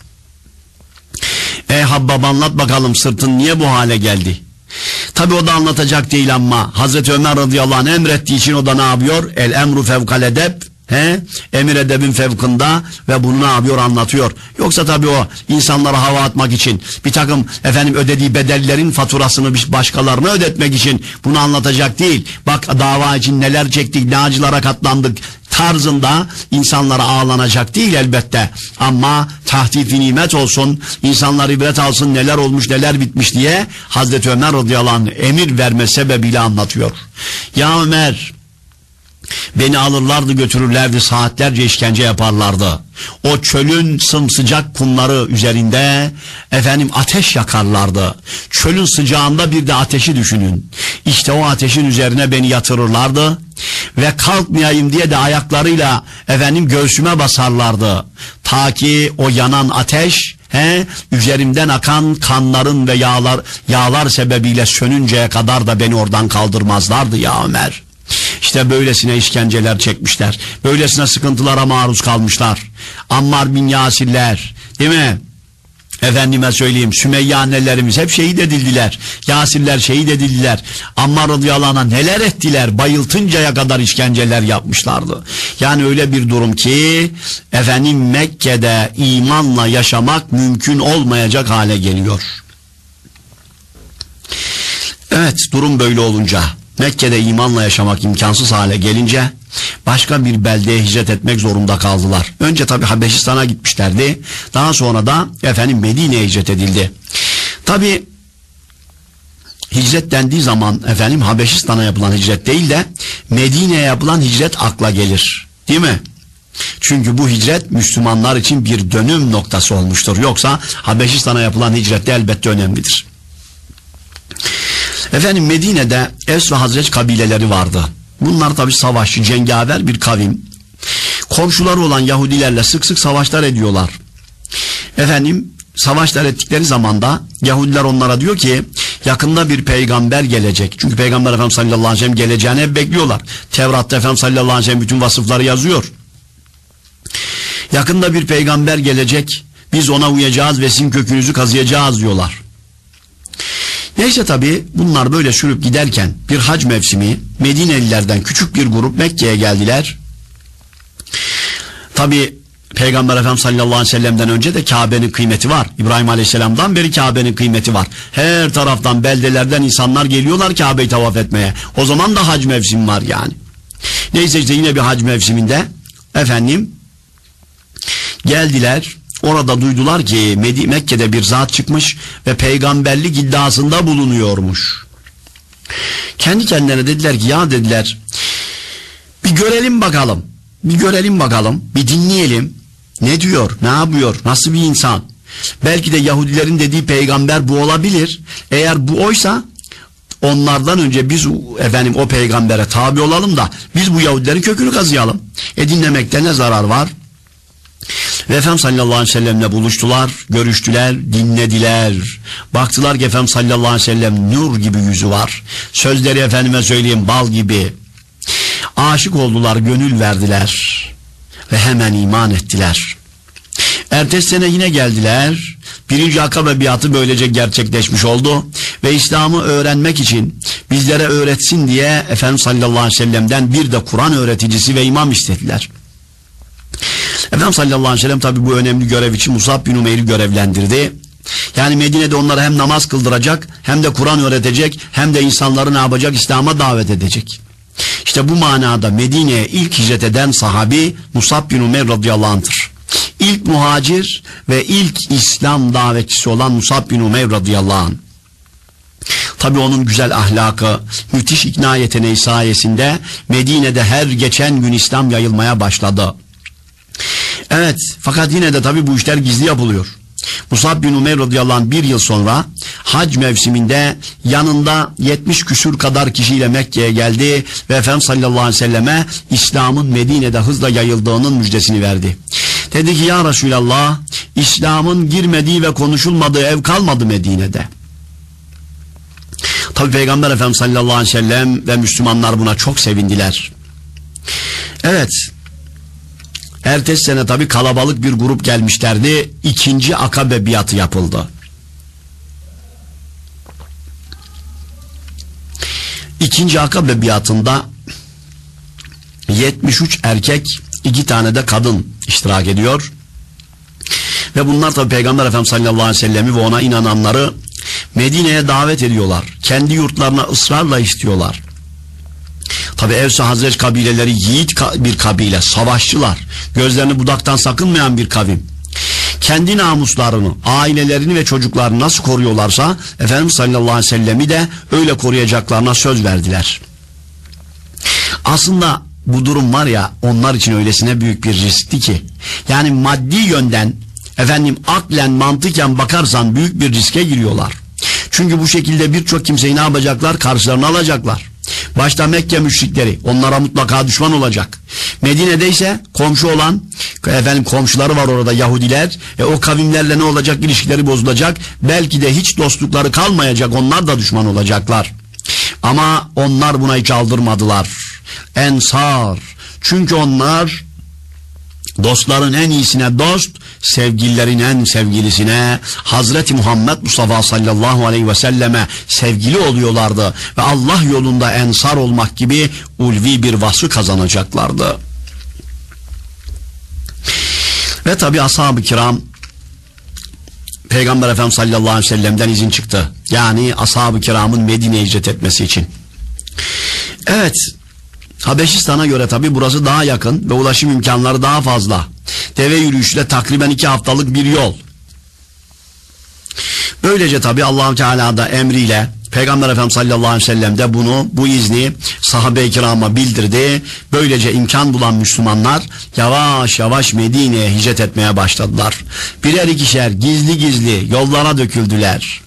Ey Habbab anlat bakalım sırtın niye bu hale geldi? Tabi o da anlatacak değil ama Hazreti Ömer radıyallahu anh emrettiği için o da ne yapıyor? El emru fevkal edeb. He? Emir edebin fevkında ve bunu ne yapıyor? Anlatıyor. Yoksa tabi o insanlara hava atmak için bir takım efendim ödediği bedellerin faturasını başkalarına ödetmek için bunu anlatacak değil. Bak dava için neler çektik, ne acılara katlandık tarzında insanlara ağlanacak değil elbette. Ama tahtifi nimet olsun, insanlar ibret alsın neler olmuş neler bitmiş diye Hazreti Ömer radıyallahu anh emir verme sebebiyle anlatıyor. Ya Ömer, beni alırlardı götürürlerdi saatlerce işkence yaparlardı. O çölün sımsıcak kumları üzerinde efendim ateş yakarlardı. Çölün sıcağında bir de ateşi düşünün. İşte o ateşin üzerine beni yatırırlardı ve kalkmayayım diye de ayaklarıyla efendim göğsüme basarlardı. Ta ki o yanan ateş he, üzerimden akan kanların ve yağlar yağlar sebebiyle sönünceye kadar da beni oradan kaldırmazlardı ya Ömer. İşte böylesine işkenceler çekmişler. Böylesine sıkıntılara maruz kalmışlar. Ammar bin Yasirler, değil mi? Efendime söyleyeyim, Sümeyye annelerimiz hep şehit edildiler. Yasirler şehit edildiler. Ammar radıyallahu anh'a neler ettiler? Bayıltıncaya kadar işkenceler yapmışlardı. Yani öyle bir durum ki efendim Mekke'de imanla yaşamak mümkün olmayacak hale geliyor. Evet, durum böyle olunca Mekke'de imanla yaşamak imkansız hale gelince başka bir beldeye hicret etmek zorunda kaldılar. Önce tabi Habeşistan'a gitmişlerdi. Daha sonra da efendim Medine'ye hicret edildi. Tabi hicret dendiği zaman efendim Habeşistan'a yapılan hicret değil de Medine'ye yapılan hicret akla gelir. Değil mi? Çünkü bu hicret Müslümanlar için bir dönüm noktası olmuştur. Yoksa Habeşistan'a yapılan hicret de elbette önemlidir. Efendim Medine'de Evs ve Hazreç kabileleri vardı. Bunlar tabi savaşçı, cengaver bir kavim. Komşuları olan Yahudilerle sık sık savaşlar ediyorlar. Efendim savaşlar ettikleri zaman da Yahudiler onlara diyor ki yakında bir peygamber gelecek. Çünkü Peygamber Efendimiz sallallahu aleyhi ve sellem geleceğini hep bekliyorlar. Tevrat'ta Efendimiz sallallahu aleyhi ve sellem bütün vasıfları yazıyor. Yakında bir peygamber gelecek. Biz ona uyacağız ve sizin kökünüzü kazıyacağız diyorlar. Neyse tabi bunlar böyle sürüp giderken bir hac mevsimi Medinelilerden küçük bir grup Mekke'ye geldiler. Tabi Peygamber Efendimiz sallallahu aleyhi ve sellem'den önce de Kabe'nin kıymeti var. İbrahim aleyhisselam'dan beri Kabe'nin kıymeti var. Her taraftan beldelerden insanlar geliyorlar Kabe'yi tavaf etmeye. O zaman da hac mevsimi var yani. Neyse işte yine bir hac mevsiminde efendim geldiler. Orada duydular ki Mekke'de bir zat çıkmış ve peygamberlik iddiasında bulunuyormuş. Kendi kendilerine dediler ki ya dediler bir görelim bakalım. Bir görelim bakalım. Bir dinleyelim. Ne diyor? Ne yapıyor? Nasıl bir insan? Belki de Yahudilerin dediği peygamber bu olabilir. Eğer bu oysa onlardan önce biz efendim o peygambere tabi olalım da biz bu Yahudilerin kökünü kazıyalım. E dinlemekte ne zarar var? Ve Efendimiz sallallahu aleyhi ve sellemle buluştular, görüştüler, dinlediler. Baktılar ki Efendimiz sallallahu aleyhi ve sellem nur gibi yüzü var. Sözleri efendime söyleyeyim bal gibi. Aşık oldular, gönül verdiler ve hemen iman ettiler. Ertesi sene yine geldiler. Birinci Akabe biatı böylece gerçekleşmiş oldu ve İslam'ı öğrenmek için bizlere öğretsin diye Efendimiz sallallahu aleyhi ve sellem'den bir de Kur'an öğreticisi ve imam istediler. Efendimiz sallallahu aleyhi ve sellem tabi bu önemli görev için Musab bin Umeyr'i görevlendirdi. Yani Medine'de onlara hem namaz kıldıracak, hem de Kur'an öğretecek, hem de insanları ne yapacak? İslam'a davet edecek. İşte bu manada Medine'ye ilk hicret eden sahabi Musab bin Umeyr radıyallahu anh'tır. İlk muhacir ve ilk İslam davetçisi olan Musab bin Umeyr radıyallahu anh. Tabi onun güzel ahlakı, müthiş ikna yeteneği sayesinde Medine'de her geçen gün İslam yayılmaya başladı. Evet, fakat yine de tabi bu işler gizli yapılıyor. Musab bin Umeyr radıyallahu anh bir yıl sonra hac mevsiminde yanında yetmiş küsür kadar kişiyle Mekke'ye geldi ve Efendimiz sallallahu aleyhi ve selleme İslam'ın Medine'de hızla yayıldığının müjdesini verdi. Dedi ki ya Resulallah, İslam'ın girmediği ve konuşulmadığı ev kalmadı Medine'de. Tabi Peygamber Efendimiz sallallahu aleyhi ve sellem ve Müslümanlar buna çok sevindiler. Evet. Ertesi sene tabi kalabalık bir grup gelmişlerdi. İkinci Akabe biatı yapıldı. İkinci Akabe biatında yetmiş üç erkek, iki tane de kadın iştirak ediyor. Ve bunlar tabi Peygamber Efendimiz sallallahu aleyhi ve sellem'i ve ona inananları Medine'ye davet ediyorlar. Kendi yurtlarına ısrarla istiyorlar. Tabi Evs ve Hazreç kabileleri yiğit bir kabile, savaşçılar, gözlerini budaktan sakınmayan bir kavim. Kendi namuslarını, ailelerini ve çocuklarını nasıl koruyorlarsa Efendimiz sallallahu aleyhi ve sellem'i de öyle koruyacaklarına söz verdiler. Aslında bu durum var ya, onlar için öylesine büyük bir riskti ki, yani maddi yönden efendim aklen mantıken bakarsan büyük bir riske giriyorlar. Çünkü bu şekilde birçok kimseyi ne yapacaklar? Karşılarına alacaklar. Başta Mekke müşrikleri, onlara mutlaka düşman olacak. Medine'de ise komşu olan efendim komşuları var orada, Yahudiler. E, o kavimlerle ne olacak? İlişkileri bozulacak. Belki de hiç dostlukları kalmayacak. Onlar da düşman olacaklar. Ama onlar buna hiç aldırmadılar. Ensar. Çünkü onlar dostların en iyisine dost, sevgililerin en sevgilisine Hazreti Muhammed Mustafa sallallahu aleyhi ve selleme sevgili oluyorlardı ve Allah yolunda ensar olmak gibi ulvi bir vasfı kazanacaklardı. Ve tabi ashab-ı kiram Peygamber Efendimiz sallallahu aleyhi ve sellem'den izin çıktı. Yani ashab-ı kiramın Medine'ye hicret etmesi için. Evet, Habeşistan'a göre tabi burası daha yakın ve ulaşım imkanları daha fazla. Deve yürüyüşüyle takriben iki haftalık bir yol. Böylece tabi Allah-u Teala da emriyle Peygamber Efendimiz sallallahu aleyhi ve sellem de bunu, bu izni sahabe-i kirama bildirdi. Böylece imkan bulan Müslümanlar yavaş yavaş Medine'ye hicret etmeye başladılar. Birer ikişer gizli gizli yollara döküldüler.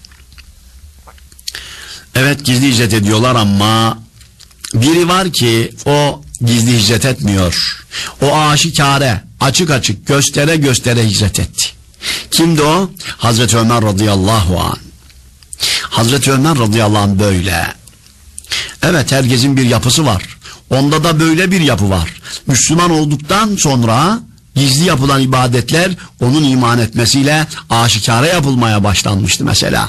Evet, gizli hicret ediyorlar ama biri var ki o gizli hicret etmiyor. O aşikare, açık açık, göstere göstere hicret etti. Kimdi o? Hazreti Ömer radıyallahu anh. Hazreti Ömer radıyallahu anh böyle. Evet, herkesin bir yapısı var. Onda da böyle bir yapı var. Müslüman olduktan sonra gizli yapılan ibadetler onun iman etmesiyle aşikare yapılmaya başlanmıştı mesela.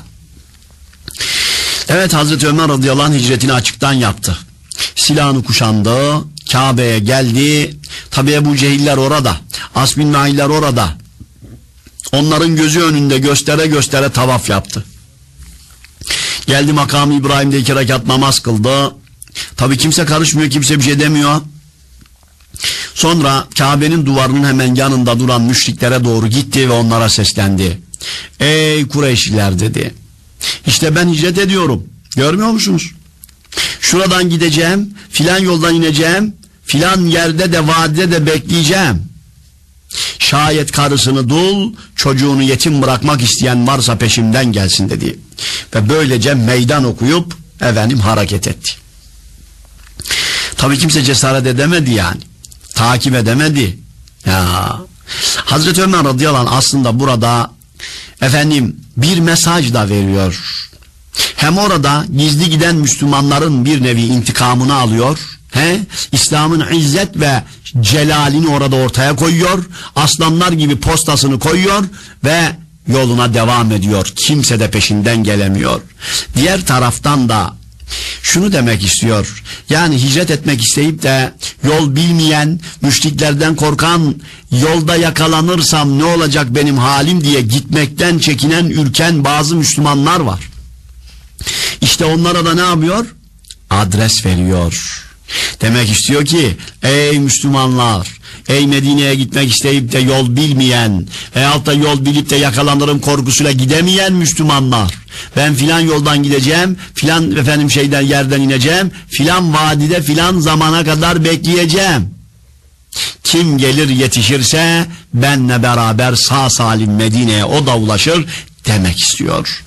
Evet, Hazreti Ömer radıyallahu anh hicretini açıktan yaptı. Silahını kuşandı, Kabe'ye geldi. Tabi Ebu Cehiller orada, As bin Nailler orada. Onların gözü önünde göstere göstere tavaf yaptı. Geldi makamı İbrahim'de iki rekat namaz kıldı. Tabi kimse karışmıyor, kimse bir şey demiyor. Sonra Kabe'nin duvarının hemen yanında duran müşriklere doğru gitti ve onlara seslendi. Ey Kureyşliler dedi. İşte ben hicret ediyorum. Görmüyor musunuz? Şuradan gideceğim, filan yoldan ineceğim, filan yerde de vadide de bekleyeceğim. Şayet karısını dul, çocuğunu yetim bırakmak isteyen varsa peşimden gelsin dedi. Ve böylece meydan okuyup efendim hareket etti. Tabii kimse cesaret edemedi yani. Takip edemedi. Ya. Hazreti Ömer radıyallahu anh aslında burada efendim bir mesaj da veriyor. Hem orada gizli giden Müslümanların bir nevi intikamını alıyor. He? İslam'ın izzet ve celalini orada ortaya koyuyor. Aslanlar gibi postasını koyuyor ve yoluna devam ediyor. Kimse de peşinden gelemiyor. Diğer taraftan da şunu demek istiyor. Yani hicret etmek isteyip de yol bilmeyen, müşriklerden korkan, yolda yakalanırsam ne olacak benim halim diye gitmekten çekinen, ürken bazı Müslümanlar var. İşte onlara da ne yapıyor? Adres veriyor. Demek istiyor ki ey Müslümanlar, ey Medine'ye gitmek isteyip de yol bilmeyen veyahut da yol bilip de yakalanırım korkusuyla gidemeyen Müslümanlar, ben filan yoldan gideceğim, filan efendim şeyden yerden ineceğim, filan vadide filan zamana kadar bekleyeceğim. Kim gelir yetişirse benle beraber sağ salim Medine'ye o da ulaşır demek istiyor.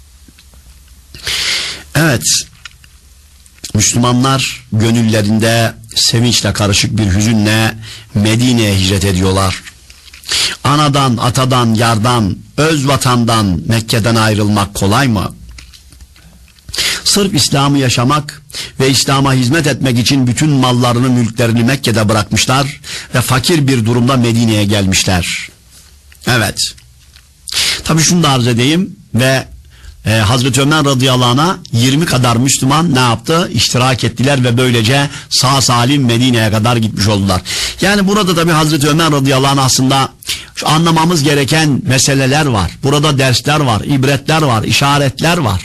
Evet, Müslümanlar gönüllerinde sevinçle karışık bir hüzünle Medine'ye hicret ediyorlar. Anadan, atadan, yardan, öz vatandan, Mekke'den ayrılmak kolay mı? Sırf İslam'ı yaşamak ve İslam'a hizmet etmek için bütün mallarını, mülklerini Mekke'de bırakmışlar ve fakir bir durumda Medine'ye gelmişler. Evet. Tabii şunu da arz edeyim ve Ee, Hazreti Ömer radıyallahu anh'a yirmi kadar Müslüman ne yaptı? İştirak ettiler ve böylece sağ salim Medine'ye kadar gitmiş oldular. Yani burada tabi Hazreti Ömer radıyallahu anh aslında anlamamız gereken meseleler var. Burada dersler var, ibretler var, işaretler var.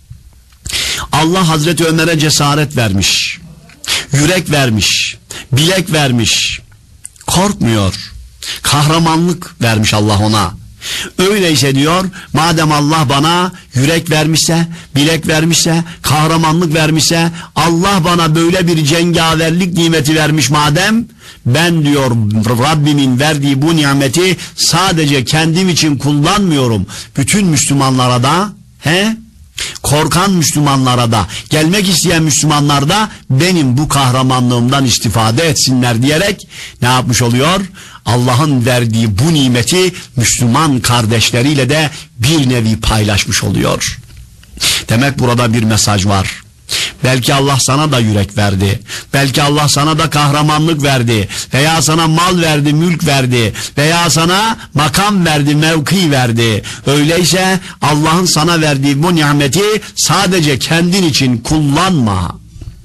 Allah Hazreti Ömer'e cesaret vermiş, yürek vermiş, bilek vermiş, korkmuyor, kahramanlık vermiş Allah ona. Öyleyse diyor, madem Allah bana yürek vermişse, bilek vermişse, kahramanlık vermişse, Allah bana böyle bir cengaverlik nimeti vermiş madem, ben diyor Rabbimin verdiği bu nimeti sadece kendim için kullanmıyorum. Bütün Müslümanlara da, he? Korkan Müslümanlara da, gelmek isteyen Müslümanlar da benim bu kahramanlığımdan istifade etsinler diyerek ne yapmış oluyor? Allah'ın verdiği bu nimeti Müslüman kardeşleriyle de bir nevi paylaşmış oluyor. Demek burada bir mesaj var. Belki Allah sana da yürek verdi. Belki Allah sana da kahramanlık verdi. Veya sana mal verdi, mülk verdi. Veya sana makam verdi, mevki verdi. Öyleyse Allah'ın sana verdiği bu nimeti sadece kendin için kullanma.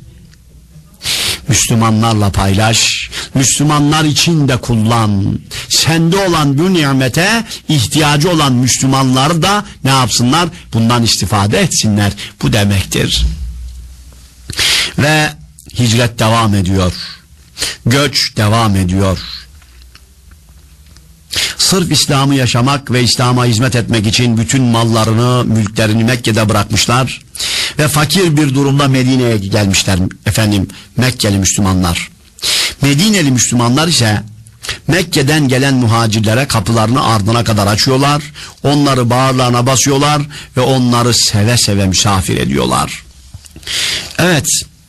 Müslümanlarla paylaş, Müslümanlar için de kullan. Sende olan bu nimete ihtiyacı olan Müslümanlar da ne yapsınlar? Bundan istifade etsinler. Bu demektir. Ve hicret devam ediyor. Göç devam ediyor. Sırf İslam'ı yaşamak ve İslam'a hizmet etmek için bütün mallarını, mülklerini Mekke'de bırakmışlar ve fakir bir durumda Medine'ye gelmişler efendim Mekkeli Müslümanlar. Medineli Müslümanlar ise Mekke'den gelen muhacirlere kapılarını ardına kadar açıyorlar, onları bağırlarına basıyorlar ve onları seve seve misafir ediyorlar. Evet,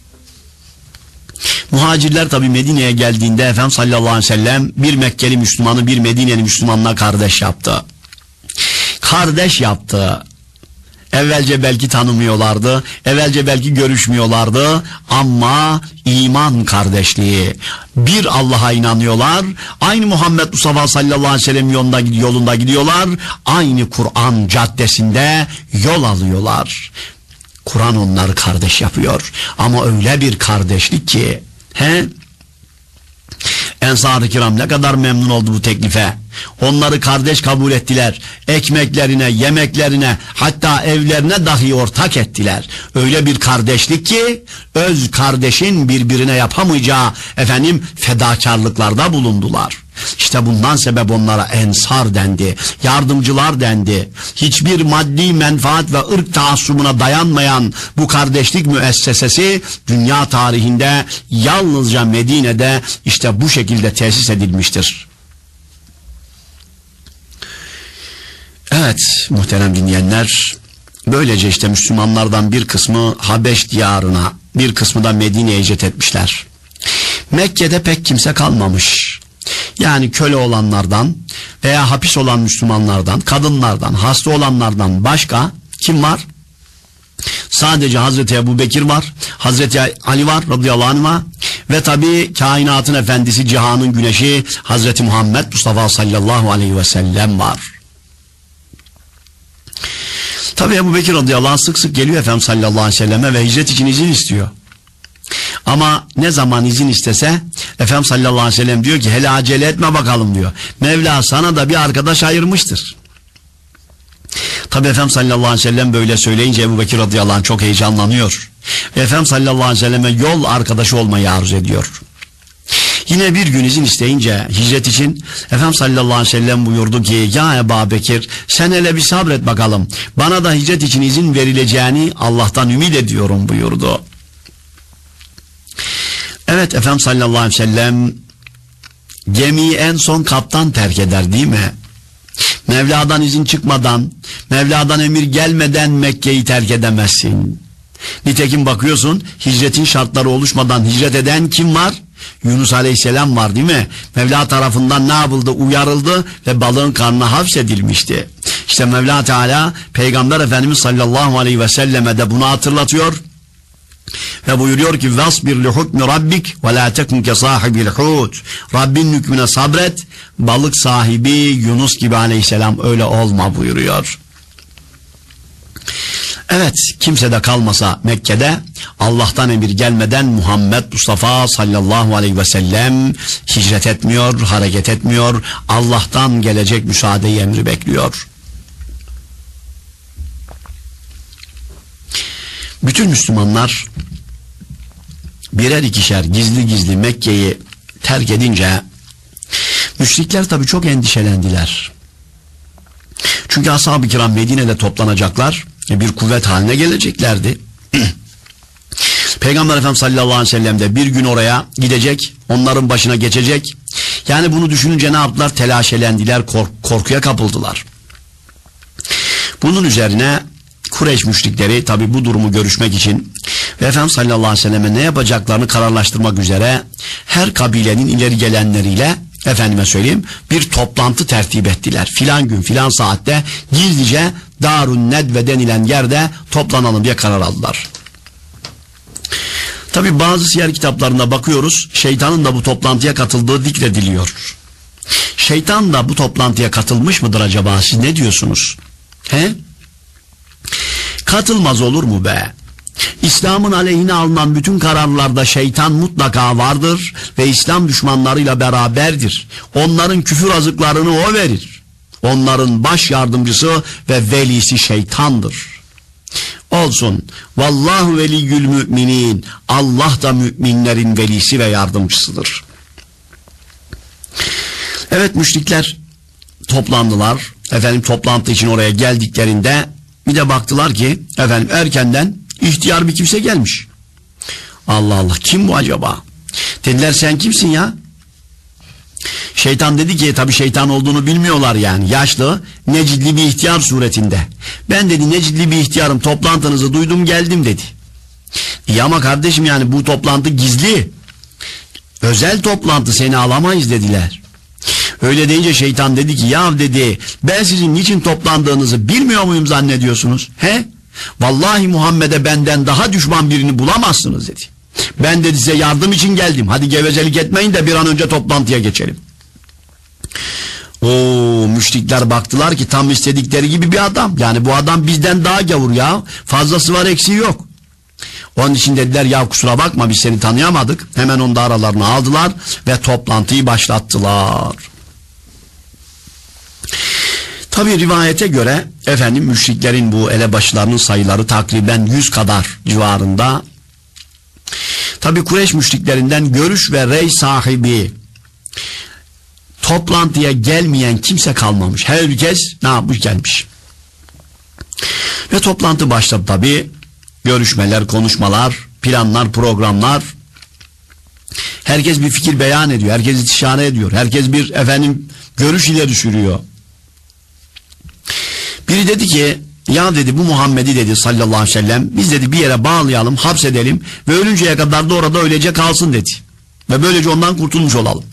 muhacirler tabi Medine'ye geldiğinde Efendimiz sallallahu aleyhi ve sellem bir Mekkeli Müslümanı bir Medineli Müslümanla kardeş yaptı. Kardeş yaptı. Evvelce belki tanımıyorlardı, evvelce belki görüşmüyorlardı ama iman kardeşliği, bir Allah'a inanıyorlar, aynı Muhammed Mustafa sallallahu aleyhi ve sellem yolunda, yolunda gidiyorlar, aynı Kur'an caddesinde yol alıyorlar. Kur'an onları kardeş yapıyor ama öyle bir kardeşlik ki he? Ensar-ı Kiram ne kadar memnun oldu bu teklife. Onları kardeş kabul ettiler. Ekmeklerine, yemeklerine, hatta evlerine dahi ortak ettiler. Öyle bir kardeşlik ki öz kardeşin birbirine yapamayacağı efendim fedakarlıklarda bulundular. İşte bundan sebep onlara ensar dendi, yardımcılar dendi. Hiçbir maddi menfaat ve ırk taassubuna dayanmayan bu kardeşlik müessesesi dünya tarihinde yalnızca Medine'de işte bu şekilde tesis edilmiştir. Evet muhterem dinleyenler, böylece işte Müslümanlardan bir kısmı Habeş diyarına, bir kısmı da Medine'ye hicret etmişler. Mekke'de pek kimse kalmamış. Yani köle olanlardan veya hapis olan Müslümanlardan, kadınlardan, hasta olanlardan başka kim var? Sadece Hazreti Ebu Bekir var, Hazreti Ali var radıyallahu anh var ve tabi kainatın efendisi, cihanın güneşi Hazreti Muhammed Mustafa sallallahu aleyhi ve sellem var. Tabi Ebu Bekir radıyallahu anh sık sık geliyor Efendimiz sallallahu aleyhi ve selleme ve hicret için izin istiyor. Ama ne zaman izin istese Efendimiz sallallahu aleyhi ve sellem diyor ki hele acele etme bakalım diyor. Mevla sana da bir arkadaş ayırmıştır. Tabi Efendimiz sallallahu aleyhi ve sellem böyle söyleyince Ebu Bekir radıyallahu anh çok heyecanlanıyor. Ve Efendimiz sallallahu aleyhi ve selleme yol arkadaşı olmayı arzu ediyor. Yine bir gün izin isteyince hicret için Efendimiz sallallahu aleyhi ve sellem buyurdu ki ya Ebu Bekir sen hele bir sabret bakalım. Bana da hicret için izin verileceğini Allah'tan ümit ediyorum buyurdu. Evet Efendimiz sallallahu aleyhi ve sellem gemiyi en son kaptan terk eder değil mi? Mevla'dan izin çıkmadan, Mevla'dan emir gelmeden Mekke'yi terk edemezsin. Nitekim bakıyorsun hicretin şartları oluşmadan hicret eden kim var? Yunus aleyhisselam var değil mi? Mevla tarafından ne yapıldı? Uyarıldı ve balığın karnına hapsedilmişti. İşte Mevla Teala Peygamber Efendimiz sallallahu aleyhi ve selleme de bunu hatırlatıyor. Ve buyuruyor ki vasbir li hukmi rabbik ve la tekun ke sahibil hut. Rabbin hükmüne sabret, balık sahibi Yunus gibi aleyhisselam öyle olma buyuruyor. Evet kimse de kalmasa Mekke'de Allah'tan emir gelmeden Muhammed Mustafa sallallahu aleyhi ve sellem hicret etmiyor, hareket etmiyor. Allah'tan gelecek müsaadeyi, emri bekliyor. Bütün Müslümanlar birer ikişer gizli gizli Mekke'yi terk edince müşrikler tabii çok endişelendiler. Çünkü ashab-ı kiram Medine'de toplanacaklar, bir kuvvet haline geleceklerdi. Peygamber Efendimiz sallallahu aleyhi ve sellem de bir gün oraya gidecek, onların başına geçecek. Yani bunu düşününce ne yaptılar? Telaşelendiler, kork korkuya kapıldılar. Bunun üzerine Kureyş müşrikleri tabi bu durumu görüşmek için ve Efendimiz sallallahu aleyhi ve selleme ne yapacaklarını kararlaştırmak üzere her kabilenin ileri gelenleriyle efendime söyleyeyim bir toplantı tertip ettiler. Filan gün filan saatte gizlice Darun Nedve denilen yerde toplanalım diye karar aldılar. Tabi bazı siyer kitaplarına bakıyoruz, şeytanın da bu toplantıya katıldığı zikrediliyor. Şeytan da bu toplantıya katılmış mıdır acaba, siz ne diyorsunuz? He? Katılmaz olur mu be? İslam'ın aleyhine alınan bütün kararlarda şeytan mutlaka vardır ve İslam düşmanlarıyla beraberdir. Onların küfür azıklarını o verir. Onların baş yardımcısı ve velisi şeytandır. Olsun. Vallahu veliyyül müminin. Allah da müminlerin velisi ve yardımcısıdır. Evet, müşrikler toplandılar. Efendim toplantı için oraya geldiklerinde bir de baktılar ki efendim erkenden ihtiyar bir kimse gelmiş. Allah Allah, kim bu acaba? Dediler, sen kimsin ya? Şeytan dedi ki, tabi şeytan olduğunu bilmiyorlar yani, yaşlı necidli bir ihtiyar suretinde. Ben dedi necidli bir ihtiyarım, toplantınızı duydum geldim dedi. İyi ama kardeşim, yani bu toplantı gizli, özel toplantı, seni alamayız dediler. Öyle deyince şeytan dedi ki, ya dedi ben sizin niçin toplandığınızı bilmiyor muyum zannediyorsunuz? He? Vallahi Muhammed'e benden daha düşman birini bulamazsınız dedi. Ben dedi size yardım için geldim. Hadi gevezelik etmeyin de bir an önce toplantıya geçelim. Oo, müşrikler baktılar ki tam istedikleri gibi bir adam. Yani bu adam bizden daha gavur ya. Fazlası var, eksiği yok. Onun için dediler, ya kusura bakma biz seni tanıyamadık. Hemen onu da aralarına aldılar ve toplantıyı başlattılar. Tabi rivayete göre efendim müşriklerin bu elebaşılarının sayıları takriben yüz kadar civarında. Tabi Kureyş müşriklerinden görüş ve rey sahibi, toplantıya gelmeyen kimse kalmamış. Herkes ne yapmış, gelmiş. Ve toplantı başladı tabi. Görüşmeler, konuşmalar, planlar, programlar. Herkes bir fikir beyan ediyor. Herkes istişare ediyor. Herkes bir efendim görüş ileri sürüyor. Biri dedi ki, ya dedi bu Muhammed'i dedi sallallahu aleyhi ve sellem biz dedi bir yere bağlayalım, hapsedelim ve ölünceye kadar da orada öylece kalsın dedi. Ve böylece ondan kurtulmuş olalım.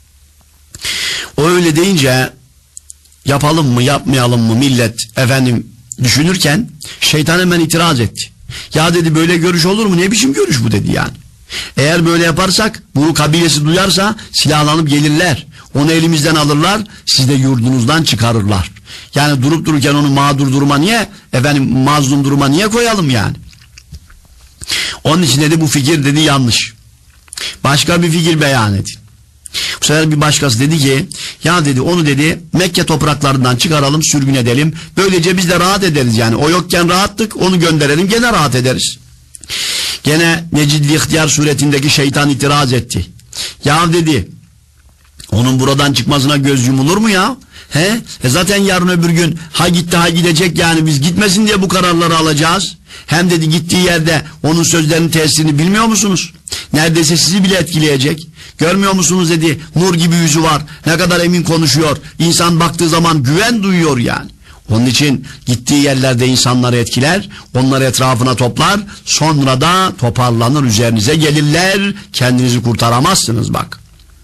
O öyle deyince yapalım mı yapmayalım mı millet efendim düşünürken şeytan hemen itiraz etti. Ya dedi böyle görüş olur mu, ne biçim görüş bu dedi yani. Eğer böyle yaparsak bunu kabilesi duyarsa silahlanıp gelirler. Onu elimizden alırlar, siz de yurdunuzdan çıkarırlar. Yani durup dururken onu mağdur duruma niye, efendim mazlum duruma niye koyalım yani? Onun için dedi bu fikir dedi yanlış. Başka bir fikir beyan edin. Bu sefer bir başkası dedi ki, ya dedi onu dedi Mekke topraklarından çıkaralım, sürgün edelim. Böylece biz de rahat ederiz yani. O yokken rahattık, onu gönderelim gene rahat ederiz. Gene Necidli ihtiyar suretindeki şeytan itiraz etti. Ya dedi onun buradan çıkmasına göz yumulur mu ya? He? E zaten yarın öbür gün ha gitti ha gidecek, yani biz gitmesin diye bu kararları alacağız. Hem dedi gittiği yerde onun sözlerinin tesirini bilmiyor musunuz? Neredeyse sizi bile etkileyecek. Görmüyor musunuz dedi, nur gibi yüzü var, ne kadar emin konuşuyor. İnsan baktığı zaman güven duyuyor yani. Onun için gittiği yerlerde insanları etkiler, onları etrafına toplar, sonra da toparlanır, üzerinize gelirler, kendinizi kurtaramazsınız bak.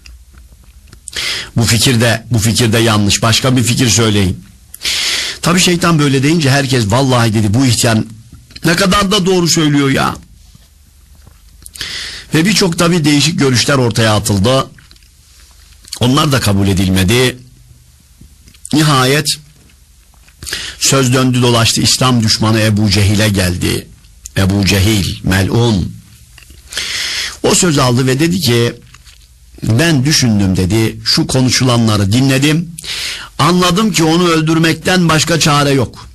Bu fikir de, bu fikir de yanlış. Başka bir fikir söyleyin. Tabi şeytan böyle deyince herkes vallahi dedi bu ihtiyar ne kadar da doğru söylüyor ya. Ve birçok tabi değişik görüşler ortaya atıldı. Onlar da kabul edilmedi. Nihayet söz döndü dolaştı, İslam düşmanı Ebu Cehil'e geldi. Ebu Cehil, melun. O söz aldı ve dedi ki, ben düşündüm dedi, şu konuşulanları dinledim, anladım ki onu öldürmekten başka çare yok.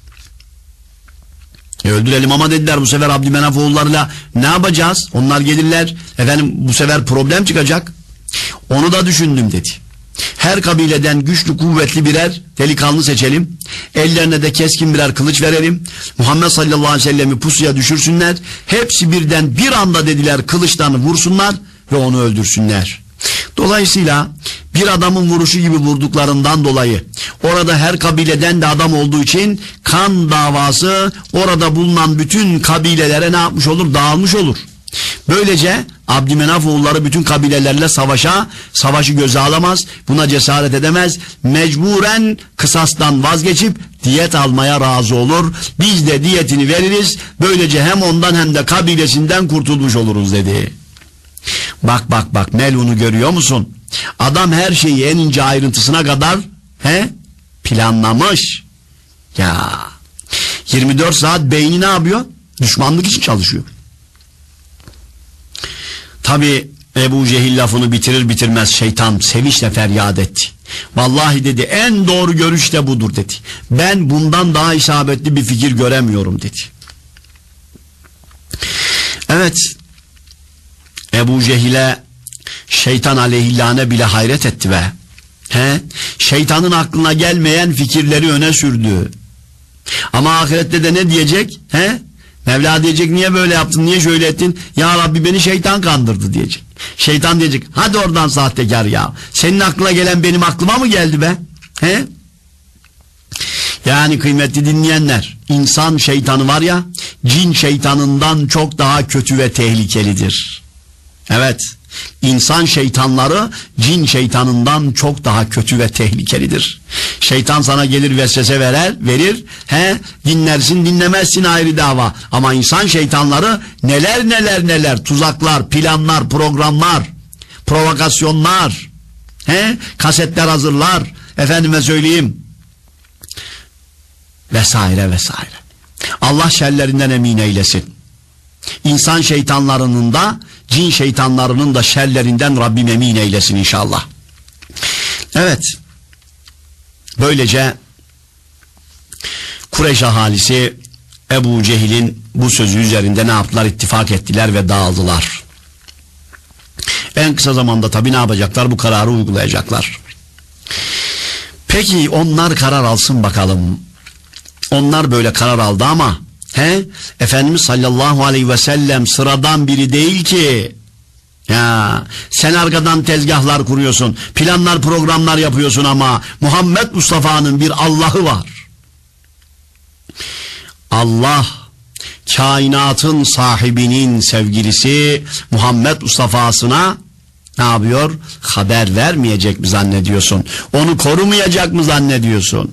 E öldürelim ama dediler bu sefer Abdümenaf oğullarıyla ne yapacağız? Onlar gelirler, efendim bu sefer problem çıkacak. Onu da düşündüm dedi. Her kabileden güçlü kuvvetli birer delikanlı seçelim. Ellerine de keskin birer kılıç verelim. Muhammed sallallahu aleyhi ve sellemi pusuya düşürsünler. Hepsi birden bir anda dediler kılıçlarını vursunlar ve onu öldürsünler. Dolayısıyla bir adamın vuruşu gibi vurduklarından dolayı orada her kabileden de adam olduğu için kan davası orada bulunan bütün kabilelere ne yapmış olur? Dağılmış olur. Böylece Abdümenaf oğulları bütün kabilelerle savaşa, savaşı göze alamaz, buna cesaret edemez, mecburen kısastan vazgeçip diyet almaya razı olur. Biz de diyetini veririz, böylece hem ondan hem de kabilesinden kurtulmuş oluruz dedi. Bak bak bak, melunu görüyor musun? Adam her şeyi en ince ayrıntısına kadar he planlamış. Ya yirmi dört saat beyni ne yapıyor? Düşmanlık için çalışıyor. Tabi Ebu Cehil lafını bitirir bitirmez şeytan sevinçle feryat etti. Vallahi dedi en doğru görüş de budur dedi. Ben bundan daha isabetli bir fikir göremiyorum dedi. Evet, Ebu Cehil'e şeytan aleyhillâne bile hayret etti be. He? Şeytanın aklına gelmeyen fikirleri öne sürdü. Ama ahirette de ne diyecek? He? Mevla diyecek, niye böyle yaptın, niye şöyle ettin? Ya Rabbi, beni şeytan kandırdı diyecek. Şeytan diyecek, hadi oradan sahtekar ya. Senin aklına gelen benim aklıma mı geldi be? He? Yani kıymetli dinleyenler, insan şeytanı var ya, cin şeytanından çok daha kötü ve tehlikelidir. Evet, insan şeytanları cin şeytanından çok daha kötü ve tehlikelidir. Şeytan sana gelir vesvese verer, verir, he, dinlersin dinlemezsin ayrı dava. Ama insan şeytanları neler neler neler, tuzaklar, planlar, programlar, provokasyonlar, he, kasetler hazırlar, efendime söyleyeyim, vesaire vesaire. Allah şerlerinden emin eylesin. İnsan şeytanlarının da cin şeytanlarının da şerlerinden Rabbim emin eylesin inşallah. Evet, böylece Kureyş ahalisi Ebu Cehil'in bu sözü üzerinde ne yaptılar? İttifak ettiler ve dağıldılar. En kısa zamanda tabi ne yapacaklar? Bu kararı uygulayacaklar. Peki onlar karar alsın bakalım. Onlar böyle karar aldı ama he, Efendimiz sallallahu aleyhi ve sellem sıradan biri değil ki. Ya sen arkadan tezgahlar kuruyorsun, planlar programlar yapıyorsun ama Muhammed Mustafa'nın bir Allah'ı var. Allah kainatın sahibinin sevgilisi Muhammed Mustafa'sına ne yapıyor? Haber vermeyecek mi zannediyorsun? Onu korumayacak mı zannediyorsun?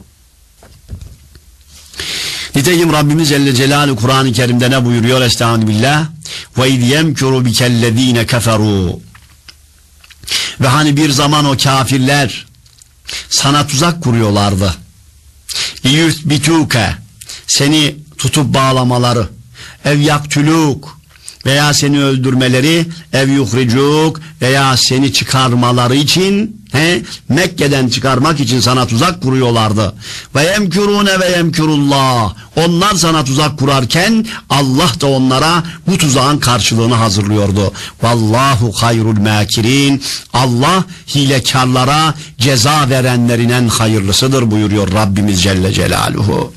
Nitekim Rabbimiz Celle Celaluhu Kur'an-ı Kerim'de ne buyuruyor? Estağfirullah. Ve iz yemkuru bikellezine keferu. Ve hani bir zaman o kafirler sana tuzak kuruyorlardı. Liyuthbituke, seni tutup bağlamaları, ev yaktuluk veya seni öldürmeleri, ev yuhricuk veya seni çıkarmaları için, he, Mekke'den çıkarmak için sana tuzak kuruyorlardı. Ve yemkurune ve yemkurullah. Onlar sana tuzak kurarken Allah da onlara bu tuzağın karşılığını hazırlıyordu. Vallahu hayrul makirin. Allah hilekarlara ceza verenlerin en hayırlısıdır buyuruyor Rabbimiz Celle Celaluhu.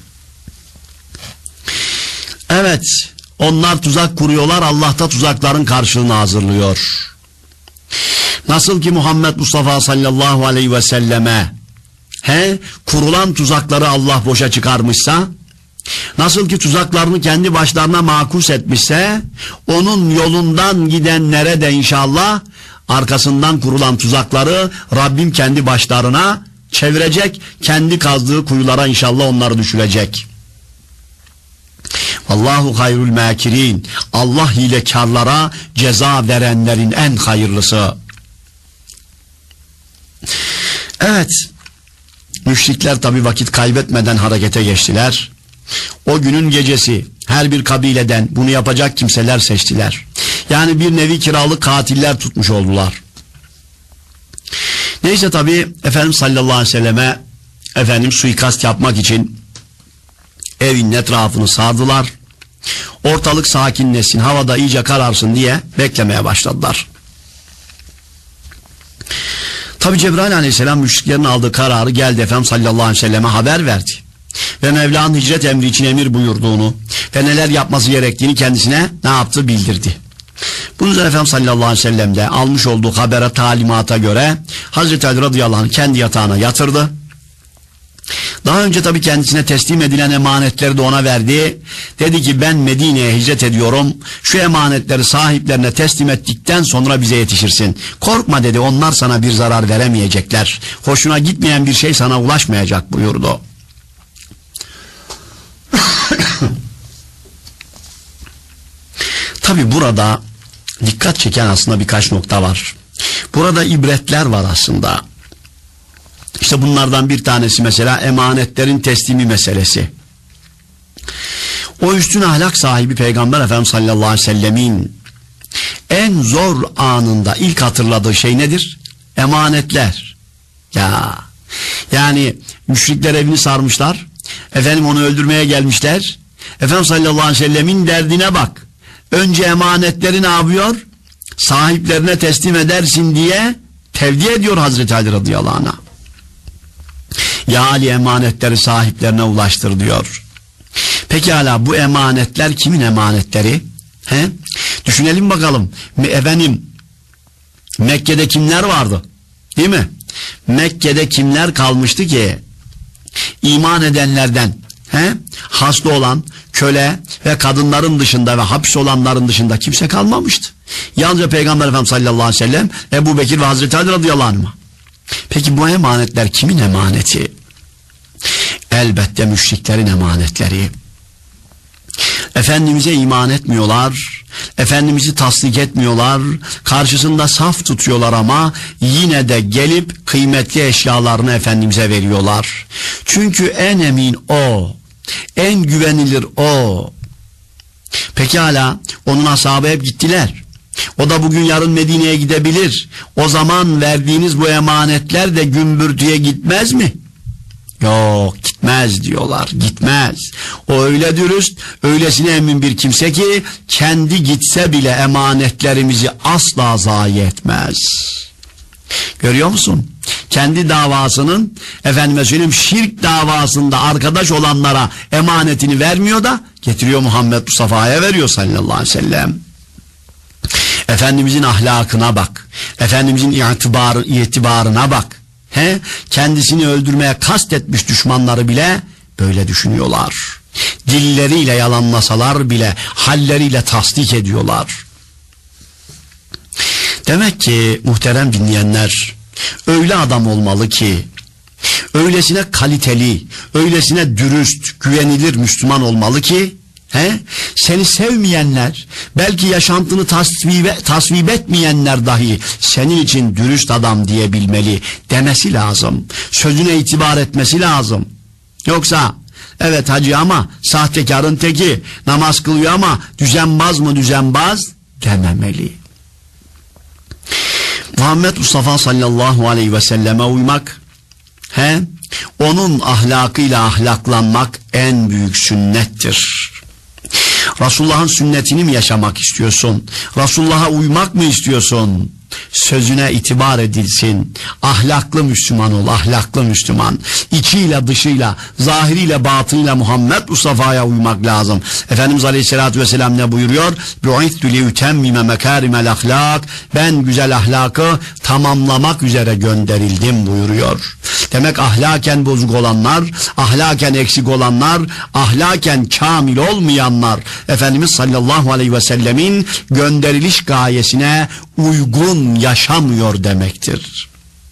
Evet, onlar tuzak kuruyorlar, Allah da tuzakların karşılığını hazırlıyor. Nasıl ki Muhammed Mustafa sallallahu aleyhi ve selleme he, kurulan tuzakları Allah boşa çıkarmışsa, nasıl ki tuzaklarını kendi başlarına makus etmişse, onun yolundan gidenlere de inşallah arkasından kurulan tuzakları Rabbim kendi başlarına çevirecek, kendi kazdığı kuyulara inşallah onları düşürecek. Allahu hayrul makirin. Allah hilekarlara ceza verenlerin en hayırlısı. Evet, müşrikler tabi vakit kaybetmeden harekete geçtiler. O günün gecesi her bir kabileden bunu yapacak kimseler seçtiler. Yani bir nevi kiralık katiller tutmuş oldular. Neyse tabi Efendimiz sallallahu aleyhi ve selleme efendim suikast yapmak için evin etrafını sardılar. Ortalık sakinleşsin, havada iyice kararsın diye beklemeye başladılar. Tabi Cebrail aleyhisselam müşriklerin aldığı kararı geldi Efendimiz sallallahu aleyhi ve selleme haber verdi. Ve Mevla'nın hicret emri için emir buyurduğunu ve neler yapması gerektiğini kendisine ne yaptı bildirdi. Bunun üzerine Efendimiz sallallahu aleyhi ve sellem de almış olduğu habere, talimata göre Hazreti Ali radıyallahu anh kendi yatağına yatırdı. Daha önce tabii kendisine teslim edilen emanetleri de ona verdi. Dedi ki ben Medine'ye hicret ediyorum. Şu emanetleri sahiplerine teslim ettikten sonra bize yetişirsin. Korkma dedi, onlar sana bir zarar veremeyecekler. Hoşuna gitmeyen bir şey sana ulaşmayacak buyurdu. Tabii burada dikkat çeken aslında birkaç nokta var. Burada ibretler var aslında. İşte bunlardan bir tanesi mesela emanetlerin teslimi meselesi. O üstün ahlak sahibi Peygamber Efendimiz sallallahu aleyhi ve sellemin en zor anında ilk hatırladığı şey nedir? Emanetler. Ya yani müşrikler evini sarmışlar. Efendim onu öldürmeye gelmişler. Efendimiz sallallahu aleyhi ve sellemin derdine bak. önce emanetleri ne yapıyor? Sahiplerine teslim edersin diye tevdi ediyor Hazreti Ali radıyallahu anh'a. Ya Ali, emanetleri sahiplerine ulaştır diyor. Pekala, bu emanetler kimin emanetleri? He? Düşünelim bakalım. Efendim, Mekke'de kimler vardı? Değil mi? Mekke'de kimler kalmıştı ki? İman edenlerden, he? Hasta olan, köle ve kadınların dışında ve hapis olanların dışında kimse kalmamıştı. Yalnızca Peygamber Efendimiz sallallahu aleyhi ve sellem, Ebu Bekir ve Hazreti Ali radıyallahu anh. Peki bu emanetler kimin emaneti? Elbette müşriklerin emanetleri. Efendimiz'e iman etmiyorlar, Efendimiz'i tasdik etmiyorlar, karşısında saf tutuyorlar ama yine de gelip kıymetli eşyalarını Efendimiz'e veriyorlar. Çünkü en emin o, en güvenilir o. Pekala, onun ashabı hep gittiler. O da bugün yarın Medine'ye gidebilir. O zaman verdiğiniz bu emanetler de gümbürtüye gitmez mi? Yok, gitmez diyorlar, gitmez. O öyle dürüst, öylesine emin bir kimse ki kendi gitse bile emanetlerimizi asla zayi etmez. Görüyor musun? Kendi davasının, efendime söyleyeyim, şirk davasında arkadaş olanlara emanetini vermiyor da getiriyor Muhammed Mustafa'ya veriyor sallallahu aleyhi ve sellem. Efendimizin ahlakına bak, Efendimizin itibarı, itibarına bak. He? Kendisini öldürmeye kastetmiş düşmanları bile böyle düşünüyorlar. Dilleriyle yalanlasalar bile halleriyle tasdik ediyorlar. Demek ki muhterem dinleyenler, öyle adam olmalı ki, öylesine kaliteli, öylesine dürüst, güvenilir Müslüman olmalı ki, he? Seni sevmeyenler, belki yaşantını tasvip, tasvip etmeyenler dahi senin için dürüst adam diyebilmeli, demesi lazım. Sözüne itibar etmesi lazım. Yoksa evet hacı ama sahtekarın teki, namaz kılıyor ama düzenbaz mı düzenbaz dememeli. Muhammed Mustafa sallallahu aleyhi ve selleme uymak, he? Onun ahlakıyla ahlaklanmak en büyük sünnettir. Resulullah'ın sünnetini mi yaşamak istiyorsun? Resulullah'a uymak mı istiyorsun? Sözüne itibar edilsin. Ahlaklı Müslüman ol, ahlaklı Müslüman. İçiyle dışıyla, zahiriyle batınıyla Muhammed Mustafa'ya uymak lazım. Efendimiz Aleyhisselatü Vesselam ne buyuruyor? بُعِثْتُ لِيُتَمِّمَ مَكَارِمَ الْاَخْلَاقِ Ben güzel ahlakı tamamlamak üzere gönderildim buyuruyor. Demek ahlaken bozuk olanlar, ahlaken eksik olanlar, ahlaken kamil olmayanlar Efendimiz sallallahu aleyhi ve sellemin gönderiliş gayesine uygun yaşamıyor demektir.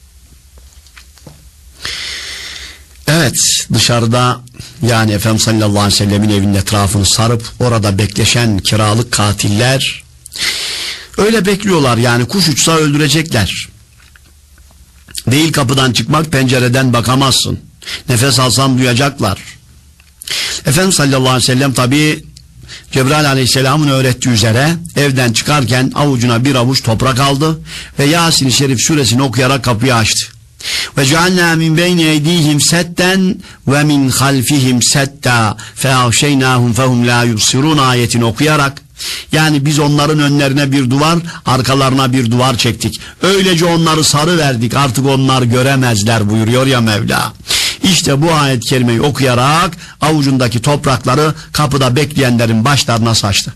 Evet, dışarıda yani Efendimiz sallallahu aleyhi ve sellemin evinin etrafını sarıp orada bekleşen kiralık katiller öyle bekliyorlar, yani kuş uçsa öldürecekler. Değil kapıdan çıkmak, pencereden bakamazsın. Nefes alsan duyacaklar. Efendimiz sallallahu aleyhi ve sellem tabi Cebrail aleyhisselamın öğrettiği üzere evden çıkarken avucuna bir avuç toprak aldı ve Yasin-i Şerif suresini okuyarak kapıyı açtı. Ve cealna min beyni eydihim setten ve min halfihim setta feavşeynahum fehum la yubsirun ayetini okuyarak, yani biz onların önlerine bir duvar, arkalarına bir duvar çektik. Öylece onları sarı verdik, artık onlar göremezler buyuruyor ya Mevla. İşte bu ayet-i kerimeyi okuyarak avucundaki toprakları kapıda bekleyenlerin başlarına saçtı.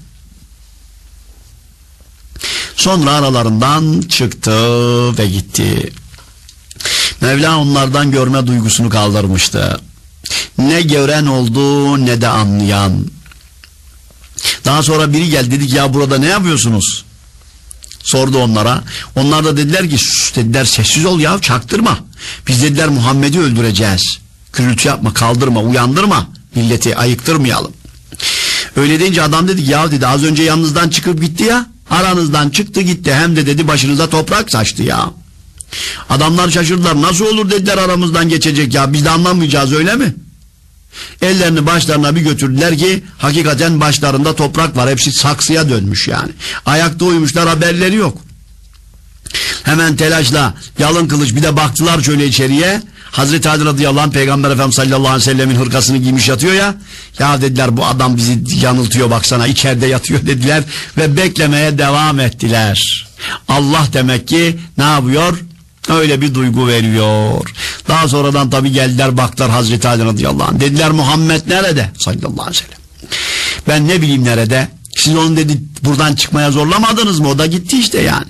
Sonra aralarından çıktı ve gitti. Mevla onlardan görme duygusunu kaldırmıştı. Ne gören oldu ne de anlayan. Daha sonra biri geldi, dedi ki ya burada ne yapıyorsunuz? Sordu onlara. Onlar da dediler ki sus dediler, sessiz ol ya, çaktırma. Biz dediler Muhammed'i öldüreceğiz. Gürültü yapma, kaldırma, uyandırma. Milleti ayıktırmayalım. Öyle deyince adam dedi ki ya dedi az önce yanınızdan çıkıp gitti ya. Aranızdan çıktı gitti, hem de dedi başınıza toprak saçtı ya. Adamlar şaşırdılar. Nasıl olur dediler, aramızdan geçecek ya, biz de anlamayacağız öyle mi? Ellerini başlarına bir götürdüler ki hakikaten başlarında toprak var, hepsi saksıya dönmüş yani. Ayakta uyumuşlar, haberleri yok. Hemen telaşla yalın kılıç bir de baktılar şöyle içeriye, Hazreti Ali radıyallahu anh Peygamber Efendimiz sallallahu aleyhi ve sellemin hırkasını giymiş yatıyor ya. Ya dediler bu adam bizi yanıltıyor baksana, içeride yatıyor dediler ve beklemeye devam ettiler. Allah demek ki ne yapıyor? Öyle bir duygu veriyor. Daha sonradan tabi geldiler baktılar Hazreti Ali radıyallahu anh. Dediler Muhammed nerede? Sallallahu aleyhi ve sellem. Ben ne bileyim nerede? Siz onu dedi buradan çıkmaya zorlamadınız mı? O da gitti işte yani.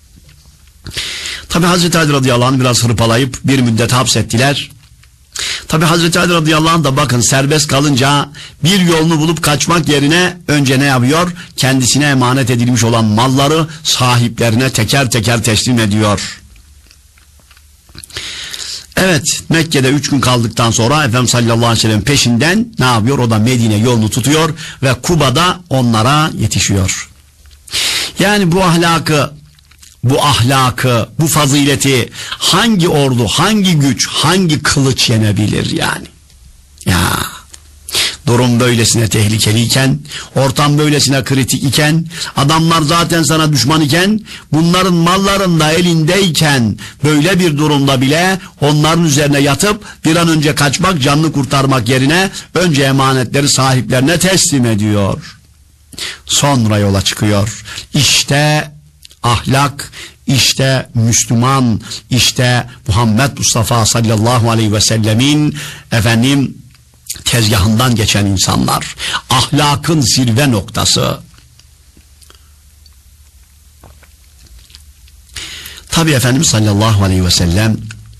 Tabi Hazreti Ali radıyallahu anh biraz hırpalayıp bir müddet hapsettiler. Tabi Hazreti Ali radıyallahu anh da bakın serbest kalınca bir yolunu bulup kaçmak yerine önce ne yapıyor? Kendisine emanet edilmiş olan malları sahiplerine teker teker teslim ediyor. Evet, Mekke'de üç gün kaldıktan sonra Efendimiz sallallahu aleyhi ve sellem peşinden ne yapıyor? O da Medine yolunu tutuyor ve Kuba'da onlara yetişiyor. Yani bu ahlakı, bu ahlakı, bu fazileti hangi ordu, hangi güç, hangi kılıç yenebilir yani? Ya durum böylesine tehlikeliyken, ortam böylesine kritik iken, adamlar zaten sana düşman iken, bunların malların da elindeyken, böyle bir durumda bile onların üzerine yatıp bir an önce kaçmak, canını kurtarmak yerine önce emanetleri sahiplerine teslim ediyor. Sonra yola çıkıyor. İşte ahlak, işte Müslüman, işte Muhammed Mustafa sallallahu aleyhi ve sellemin efendim tezgahından geçen insanlar. Ahlakın zirve noktası. Tabi Efendimiz sallallahu aleyhi ve sellem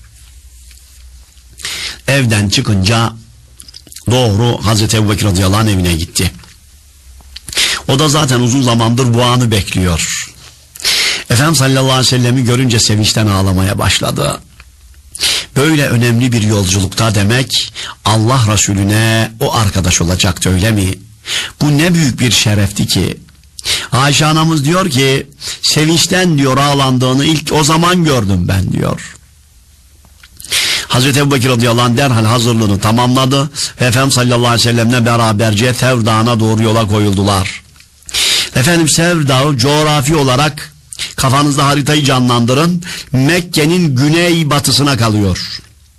evden çıkınca doğru Hazreti Ebubekir radıyallahu anh evine gitti. O da zaten uzun zamandır bu anı bekliyor. Efendimiz sallallahu aleyhi ve sellem'i görünce sevinçten ağlamaya başladı. Böyle önemli bir yolculukta demek Allah Resulüne o arkadaş olacaktı, öyle mi? Bu ne büyük bir şerefti ki. Ayşe anamız diyor ki sevinçten diyor ağlandığını ilk o zaman gördüm ben diyor. Hazreti Ebubekir radıyallahu anh derhal hazırlığını tamamladı ve Efendimiz sallallahu aleyhi ve sellemle beraberce Sevr Dağı'na doğru yola koyuldular. Efendim Sevr Dağı coğrafi olarak kafanızda haritayı canlandırın. Mekke'nin güney batısına kalıyor.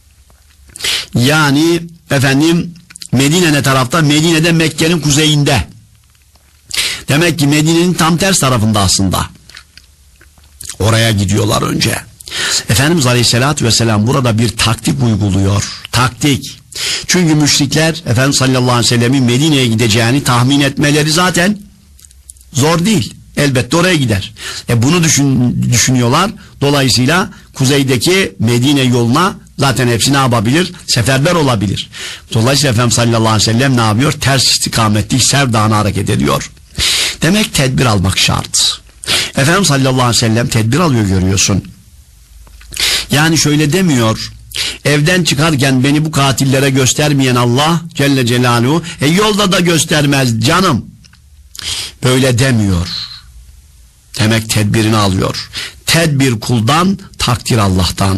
Yani efendim Medine ne tarafta? Medine'de Mekke'nin kuzeyinde. Demek ki Medine'nin tam ters tarafında aslında. Oraya gidiyorlar önce. Efendimiz Aleyhisselatü Vesselam burada bir taktik uyguluyor. Taktik. Çünkü müşrikler Efendimiz sallallahu aleyhi ve sellemin Medine'ye gideceğini tahmin etmeleri zaten zor değil. Elbette oraya gider. E bunu düşün, düşünüyorlar. Dolayısıyla kuzeydeki Medine yoluna zaten hepsi ne yapabilir? Seferber olabilir. Dolayısıyla Efendimiz sallallahu aleyhi ve sellem ne yapıyor? Ters istikametli Sevr Dağı'na hareket ediyor. Demek tedbir almak şart. Efendimiz sallallahu aleyhi ve sellem tedbir alıyor görüyorsun. Yani şöyle demiyor. Evden çıkarken beni bu katillere göstermeyen Allah Celle Celaluhu e yolda da göstermez canım. Böyle demiyor. Demek tedbirini alıyor. Tedbir kuldan, takdir Allah'tan.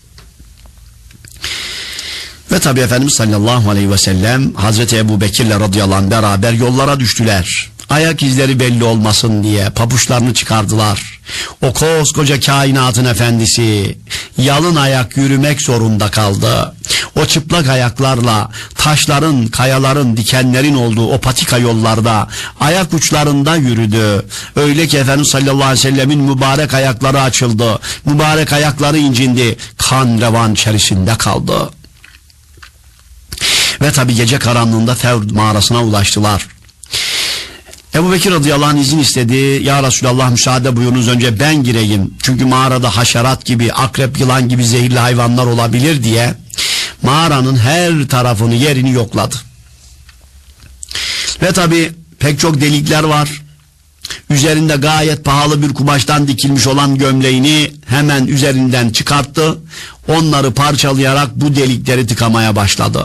Ve tabi Efendimiz sallallahu aleyhi ve sellem Hazreti Ebubekir'le radıyallahu anh beraber yollara düştüler. Ayak izleri belli olmasın diye pabuçlarını çıkardılar. O koskoca kainatın efendisi yalın ayak yürümek zorunda kaldı. O çıplak ayaklarla taşların, kayaların, dikenlerin olduğu o patika yollarda ayak uçlarında yürüdü. Öyle ki Efendimiz sallallahu aleyhi ve sellemin mübarek ayakları açıldı. Mübarek ayakları incindi. Kan revan içerisinde kaldı. Ve tabi gece karanlığında Sevr mağarasına ulaştılar. Ebubekir radıyallahu anh izin istedi. Ya Resulallah müsaade buyurunuz önce ben gireyim. Çünkü mağarada haşerat gibi, akrep, yılan gibi zehirli hayvanlar olabilir diye mağaranın her tarafını, yerini yokladı. Ve tabi pek çok delikler var. Üzerinde gayet pahalı bir kumaştan dikilmiş olan gömleğini hemen üzerinden çıkarttı. Onları parçalayarak bu delikleri tıkamaya başladı.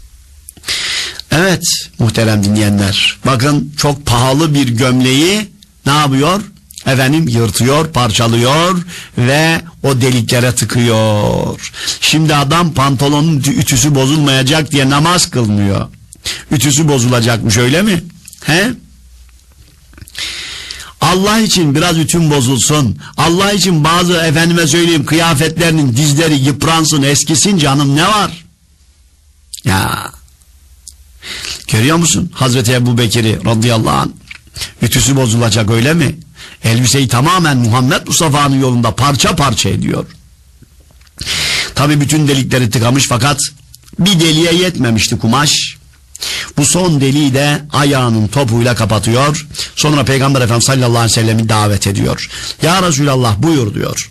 Evet muhterem dinleyenler, bakın çok pahalı bir gömleği ne yapıyor? Efendim yırtıyor, parçalıyor ve o deliklere tıkıyor. Şimdi adam pantolonun ütüsü bozulmayacak diye namaz kılmıyor. Ütüsü bozulacakmış, öyle mi? He? Allah için biraz ütün bozulsun. Allah için bazı efendime söyleyeyim kıyafetlerinin dizleri yıpransın, eskisin canım, ne var? Ya. Görüyor musun? Hazreti Ebubekir'i radıyallahu anh. Ütüsü bozulacak öyle mi? Elbiseyi tamamen Muhammed Mustafa'nın yolunda parça parça ediyor. Tabi bütün delikleri tıkamış fakat bir deliğe yetmemişti kumaş. Bu son deliği de ayağının topuyla kapatıyor. Sonra Peygamber Efendimiz sallallahu aleyhi ve sellem'i davet ediyor. Ya Resulallah buyur diyor.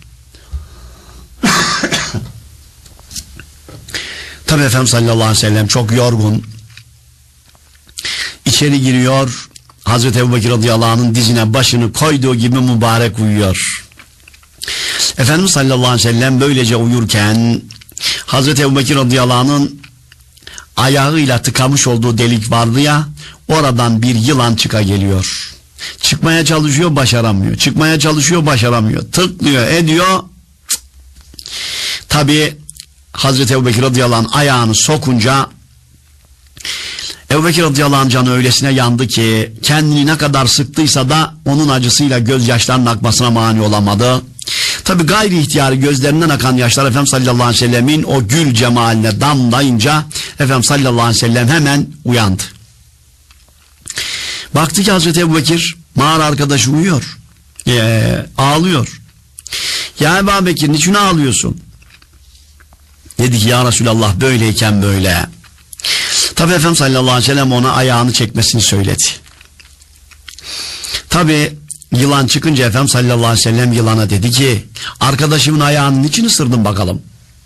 Tabi Efendimiz sallallahu aleyhi ve sellem çok yorgun. İçeri giriyor. Hazreti Ebubekir radıyallahu anh'ın dizine başını koyduğu gibi mübarek uyuyor. Efendimiz sallallahu aleyhi ve sellem böylece uyurken Hazreti Ebubekir radıyallahu anh'ın ayağıyla tıkamış olduğu delik vardı ya, oradan bir yılan çıka geliyor. Çıkmaya çalışıyor, başaramıyor. Çıkmaya çalışıyor, başaramıyor. Tıklıyor, ediyor. Tabi Hazreti Ebubekir radıyallahu anh ayağını sokunca Ebubekir radıyallahu anh canı öylesine yandı ki kendini ne kadar sıktıysa da onun acısıyla gözyaşlarının akmasına mani olamadı. Tabi gayri ihtiyarı gözlerinden akan yaşlar Efendimiz sallallahu aleyhi ve sellemin o gül cemaline damlayınca Efendimiz sallallahu aleyhi ve sellem hemen uyandı. Baktı ki Hazreti Ebubekir mağara arkadaşı uyuyor. Ee, ağlıyor. Ya Ebubekir niçin ağlıyorsun? Dedi ki ya Resulallah böyleyken böyle. Tabi Efendimiz sallallahu aleyhi ve sellem ona ayağını çekmesini söyledi. Tabi yılan çıkınca Efendimiz sallallahu aleyhi ve sellem yılana dedi ki arkadaşımın ayağının niçin ısırdın bakalım?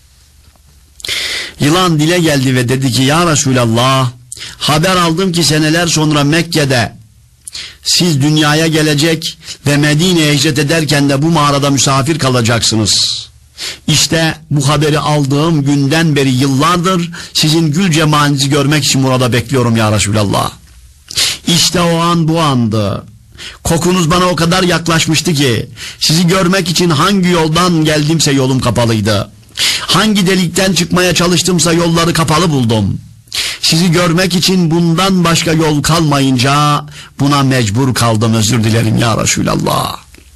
Yılan dile geldi ve dedi ki ya Resulallah haber aldım ki seneler sonra Mekke'de siz dünyaya gelecek ve Medine'ye hicret ederken de bu mağarada misafir kalacaksınız. İşte bu haberi aldığım günden beri yıllardır sizin gül cemalinizi görmek için burada bekliyorum ya Resulallah. İşte o an bu andı. Kokunuz bana o kadar yaklaşmıştı ki sizi görmek için hangi yoldan geldimse yolum kapalıydı. Hangi delikten çıkmaya çalıştımsa yolları kapalı buldum. Sizi görmek için bundan başka yol kalmayınca buna mecbur kaldım, özür dilerim ya Resulallah.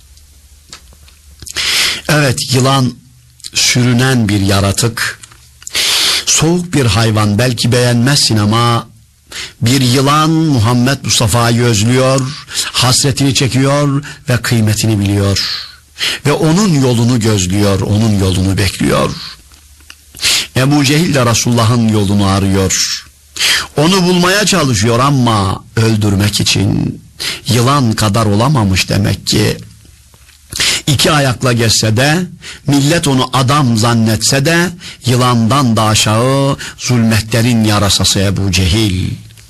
Evet, yılan sürünen bir yaratık, soğuk bir hayvan, belki beğenmezsin ama bir yılan Muhammed Mustafa'yı özlüyor, hasretini çekiyor ve kıymetini biliyor. Ve onun yolunu gözlüyor, onun yolunu bekliyor. Ebu Cehil de Resulullah'ın yolunu arıyor. Onu bulmaya çalışıyor ama öldürmek için yılan kadar olamamış demek ki. İki ayakla geçse de, millet onu adam zannetse de, yılandan da aşağı zulmetlerin yarasası Ebu Cehil.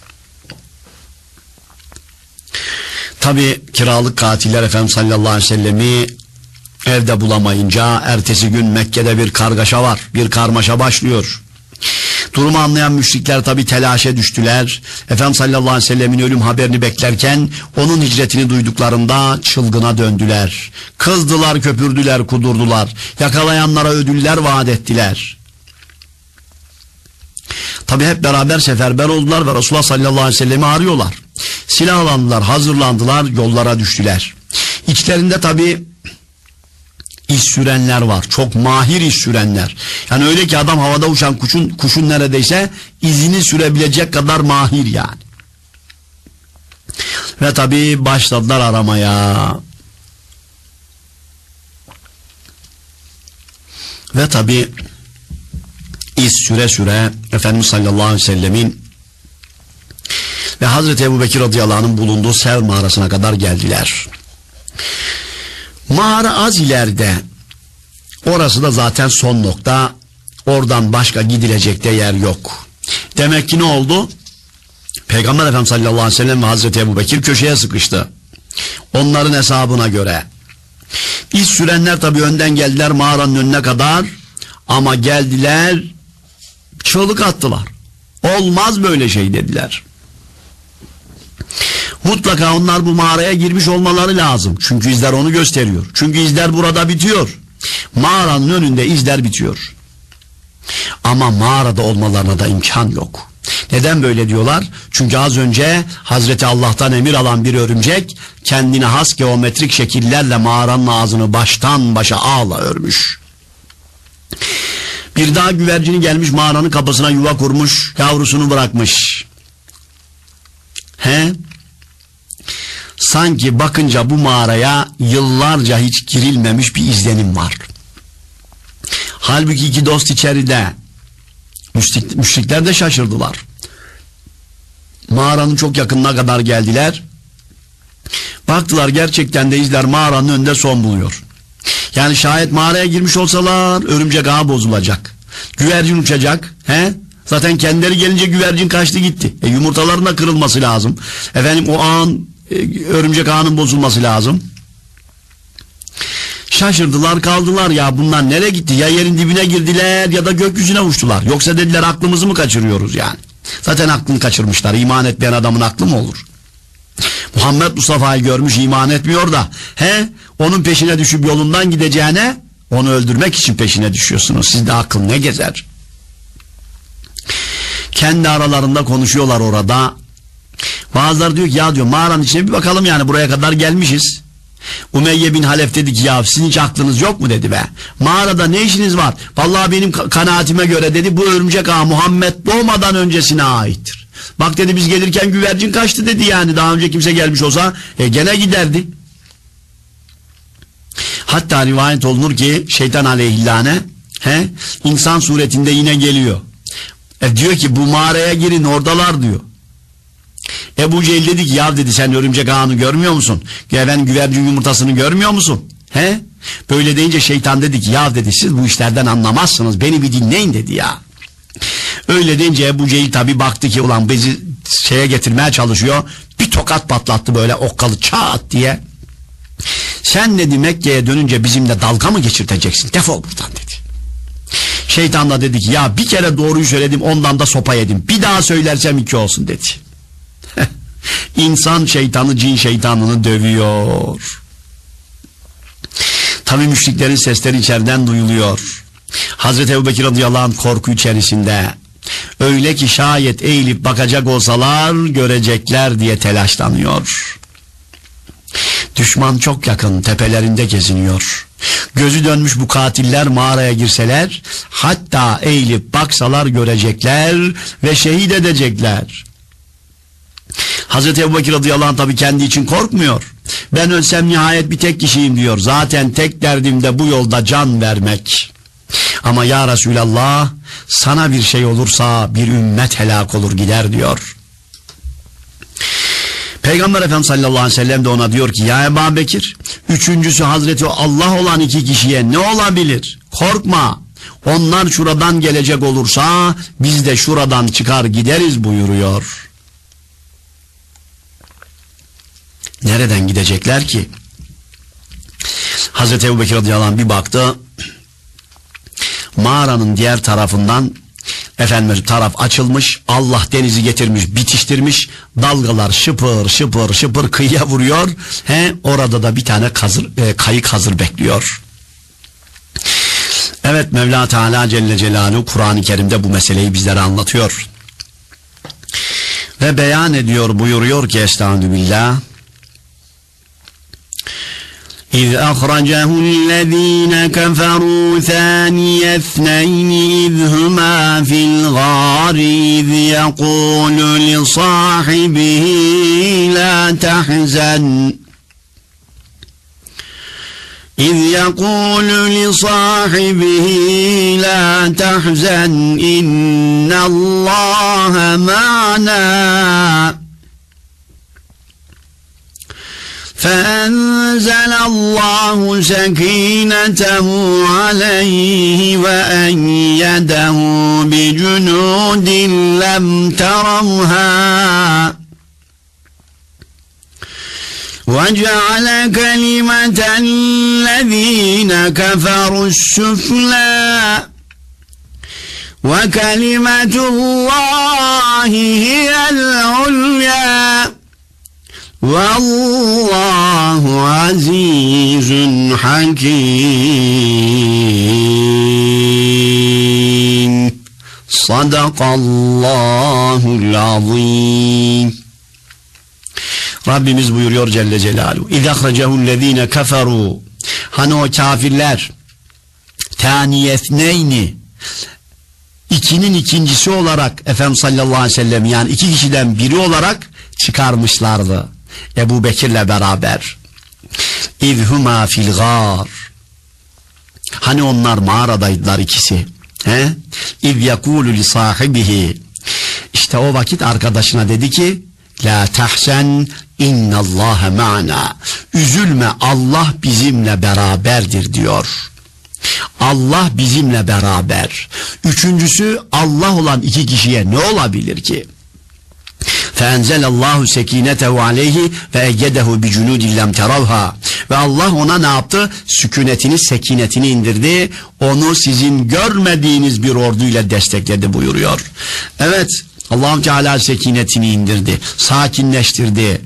Tabi kiralık katiller Efendimiz sallallahu aleyhi ve sellemi evde bulamayınca ertesi gün Mekke'de bir kargaşa var, bir karmaşa başlıyor. Durumu anlayan müşrikler tabi telaşe düştüler. Efendimiz sallallahu aleyhi ve sellemin ölüm haberini beklerken onun hicretini duyduklarında çılgına döndüler. Kızdılar, köpürdüler, kudurdular. Yakalayanlara ödüller vaat ettiler. Tabi hep beraber seferber oldular ve Resulullah sallallahu aleyhi ve sellemi arıyorlar. Silahlandılar, hazırlandılar, yollara düştüler. İçlerinde tabi İş sürenler var. Çok mahir iş sürenler. Yani öyle ki adam havada uçan kuşun, kuşun neredeyse izini sürebilecek kadar mahir yani. Ve tabi başladılar aramaya. Ve tabi iz süre süre Efendimiz sallallahu aleyhi ve sellemin ve Hazreti Ebubekir radıyallahu anh'ın bulunduğu Sev mağarasına kadar geldiler. Mağara az ileride. Orası da zaten son nokta. Oradan başka gidilecek de yer yok. Demek ki ne oldu? Peygamber Efendimiz sallallahu aleyhi ve sellem ve Hazreti Ebubekir köşeye sıkıştı. Onların hesabına göre. İş sürenler tabii önden geldiler mağaranın önüne kadar. Ama geldiler, çığlık attılar. Olmaz böyle şey dediler. Mutlaka onlar bu mağaraya girmiş olmaları lazım. Çünkü izler onu gösteriyor. Çünkü izler burada bitiyor. Mağaranın önünde izler bitiyor. Ama mağarada olmalarına da imkan yok. Neden böyle diyorlar? Çünkü az önce Hazreti Allah'tan emir alan bir örümcek kendine has geometrik şekillerle mağaranın ağzını baştan başa ağla örmüş. Bir daha güvercini gelmiş mağaranın kapısına yuva kurmuş, yavrusunu bırakmış. He? Sanki bakınca bu mağaraya yıllarca hiç girilmemiş bir izlenim var. Halbuki iki dost içeride. Müşrik, müşrikler de şaşırdılar. Mağaranın çok yakınına kadar geldiler. Baktılar gerçekten de izler mağaranın önünde son buluyor. Yani şayet mağaraya girmiş olsalar örümcek ağı bozulacak. Güvercin uçacak. He? Zaten kendileri gelince güvercin kaçtı gitti. E, yumurtaların da kırılması lazım. Efendim o ağın, e, örümcek ağının bozulması lazım. Şaşırdılar kaldılar, ya bunlar nereye gitti? Ya yerin dibine girdiler ya da gökyüzüne uçtular. Yoksa dediler aklımızı mı kaçırıyoruz yani? Zaten aklını kaçırmışlar. İman etmeyen adamın aklı mı olur? Muhammed Mustafa'yı görmüş, iman etmiyor da he, onun peşine düşüp yolundan gideceğine onu öldürmek için peşine düşüyorsunuz. Sizde akıl ne gezer? Kendi aralarında konuşuyorlar orada. Bazıları diyor ki ya diyor mağaranın içine bir bakalım, yani buraya kadar gelmişiz. Umeyye bin Halef dedi ki ya sizin hiç aklınız yok mu dedi be. Mağarada ne işiniz var? Vallahi benim kanaatime göre dedi bu örümcek ağı Muhammed doğmadan öncesine aittir. Bak dedi biz gelirken güvercin kaçtı dedi, yani daha önce kimse gelmiş olsa e, gene giderdi. Hatta rivayet olunur ki şeytan aleyhillâne he, insan suretinde yine geliyor. E, diyor ki bu mağaraya girin oradalar diyor. Ebu Cehil dedi ki ya dedi sen örümcek ağını görmüyor musun? Ben güvercin yumurtasını görmüyor musun? He? Böyle deyince şeytan dedi ki ya dedi siz bu işlerden anlamazsınız, beni bir dinleyin dedi ya. Öyle deyince Ebu Cehil tabi baktı ki ulan bizi şeye getirmeye çalışıyor. Bir tokat patlattı böyle okkalı çat diye. Sen dedi Mekke'ye dönünce bizimle dalga mı geçirteceksin? Defol buradan dedi. Şeytan da dedi ki ya bir kere doğruyu söyledim ondan da sopa yedim. Bir daha söylersem iki olsun dedi. İnsan şeytanı cin şeytanını dövüyor. Tabi müşriklerin sesleri içeriden duyuluyor. Hazreti Ebubekir radıyallahu anh korku içerisinde. Öyle ki şayet eğilip bakacak olsalar görecekler diye telaşlanıyor. Düşman çok yakın, tepelerinde geziniyor. Gözü dönmüş bu katiller mağaraya girseler, hatta eğilip baksalar görecekler ve şehit edecekler. Hazreti Ebubekir radıyallahu anh tabi kendi için korkmuyor. Ben ölsem nihayet bir tek kişiyim diyor. Zaten tek derdim de bu yolda can vermek. Ama ya Resulallah sana bir şey olursa bir ümmet helak olur gider diyor. Peygamber Efendimiz sallallahu aleyhi ve sellem de ona diyor ki ya Ebu Bekir, üçüncüsü Hazreti Allah olan iki kişiye ne olabilir? Korkma. Onlar şuradan gelecek olursa biz de şuradan çıkar gideriz buyuruyor. Nereden gidecekler ki? Hazreti Ebubekir radıyallahu anh bir baktı, mağaranın diğer tarafından efendim taraf açılmış, Allah denizi getirmiş, bitiştirmiş, dalgalar şıpır şıpır şıpır kıyıya vuruyor. He, orada da bir tane kazır, e, kayık hazır bekliyor. Evet, Mevla Teala Celle Celaluhu Kur'an-ı Kerim'de bu meseleyi bizlere anlatıyor. Ve beyan ediyor, buyuruyor ki Estağfirullah. إذ أخرجه الذين كفروا ثاني اثنين إذ هما في الغار إذ يقول لصاحبه لا تحزن إذ يقول لصاحبه لا تحزن إن الله معنا فأنزل الله سكينته عليه وأيده بجنود لم تروها وجعل كلمة الذين كفروا السفلى وكلمة الله هي العليا Vallahu azizun hakim. Sadakallahu Sadakallahul azim. Rabbimiz buyuruyor Celle Celaluhu. İzâhrecehullezîne keferû. Hani o kafirler tâniyetneyni, ikinin ikincisi olarak Efendimiz sallallahu aleyhi ve sellem, yani iki kişiden biri olarak çıkarmışlardı Ebu Bekir'le beraber. İzhuma fil gâr. Hani onlar mağaradaydılar ikisi. He? İz yekûlü li sahibihi. İşte o vakit arkadaşına dedi ki la tahsen innallâhe ma'na. Üzülme, Allah bizimle beraberdir diyor. Allah bizimle beraber. Üçüncüsü Allah olan iki kişiye ne olabilir ki? فَاَنْزَلَ sekinetehu عَلَيْهِ وَاَيَّدَهُ بِجُنُودٍ لَمْ تَرَوْهَا. Ve Allah ona ne yaptı? Sükunetini, sekinetini indirdi. Onu sizin görmediğiniz bir orduyla destekledi buyuruyor. Evet, Allah-u Teala sekinetini indirdi, sakinleştirdi.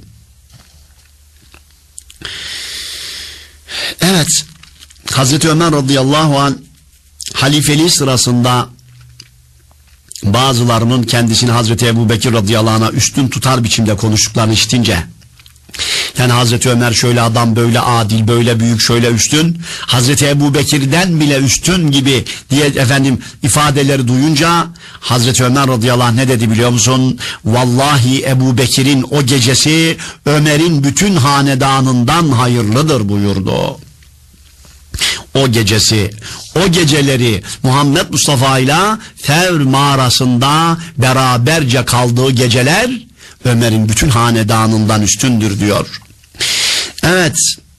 Evet, Hazreti Ömer radıyallahu anh halifeliği sırasında bazılarının kendisini Hazreti Ebu Bekir radıyallahu anh'a üstün tutar biçimde konuştuklarını işitince, yani Hazreti Ömer şöyle adam, böyle adil, böyle büyük, şöyle üstün, Hazreti Ebu Bekir'den bile üstün gibi diye efendim ifadeleri duyunca Hazreti Ömer radıyallahu anh ne dedi biliyor musun? Vallahi Ebu Bekir'in o gecesi Ömer'in bütün hanedanından hayırlıdır buyurdu. O gecesi, o geceleri Muhammed Mustafa ile Fevr mağarasında beraberce kaldığı geceler Ömer'in bütün hanedanından üstündür diyor. Evet,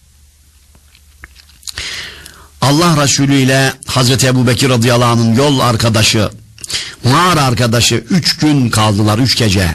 Allah Resulü ile Hazreti Ebu Bekir radıyallahu anh'ın yol arkadaşı, mağara arkadaşı üç gün kaldılar, üç gece.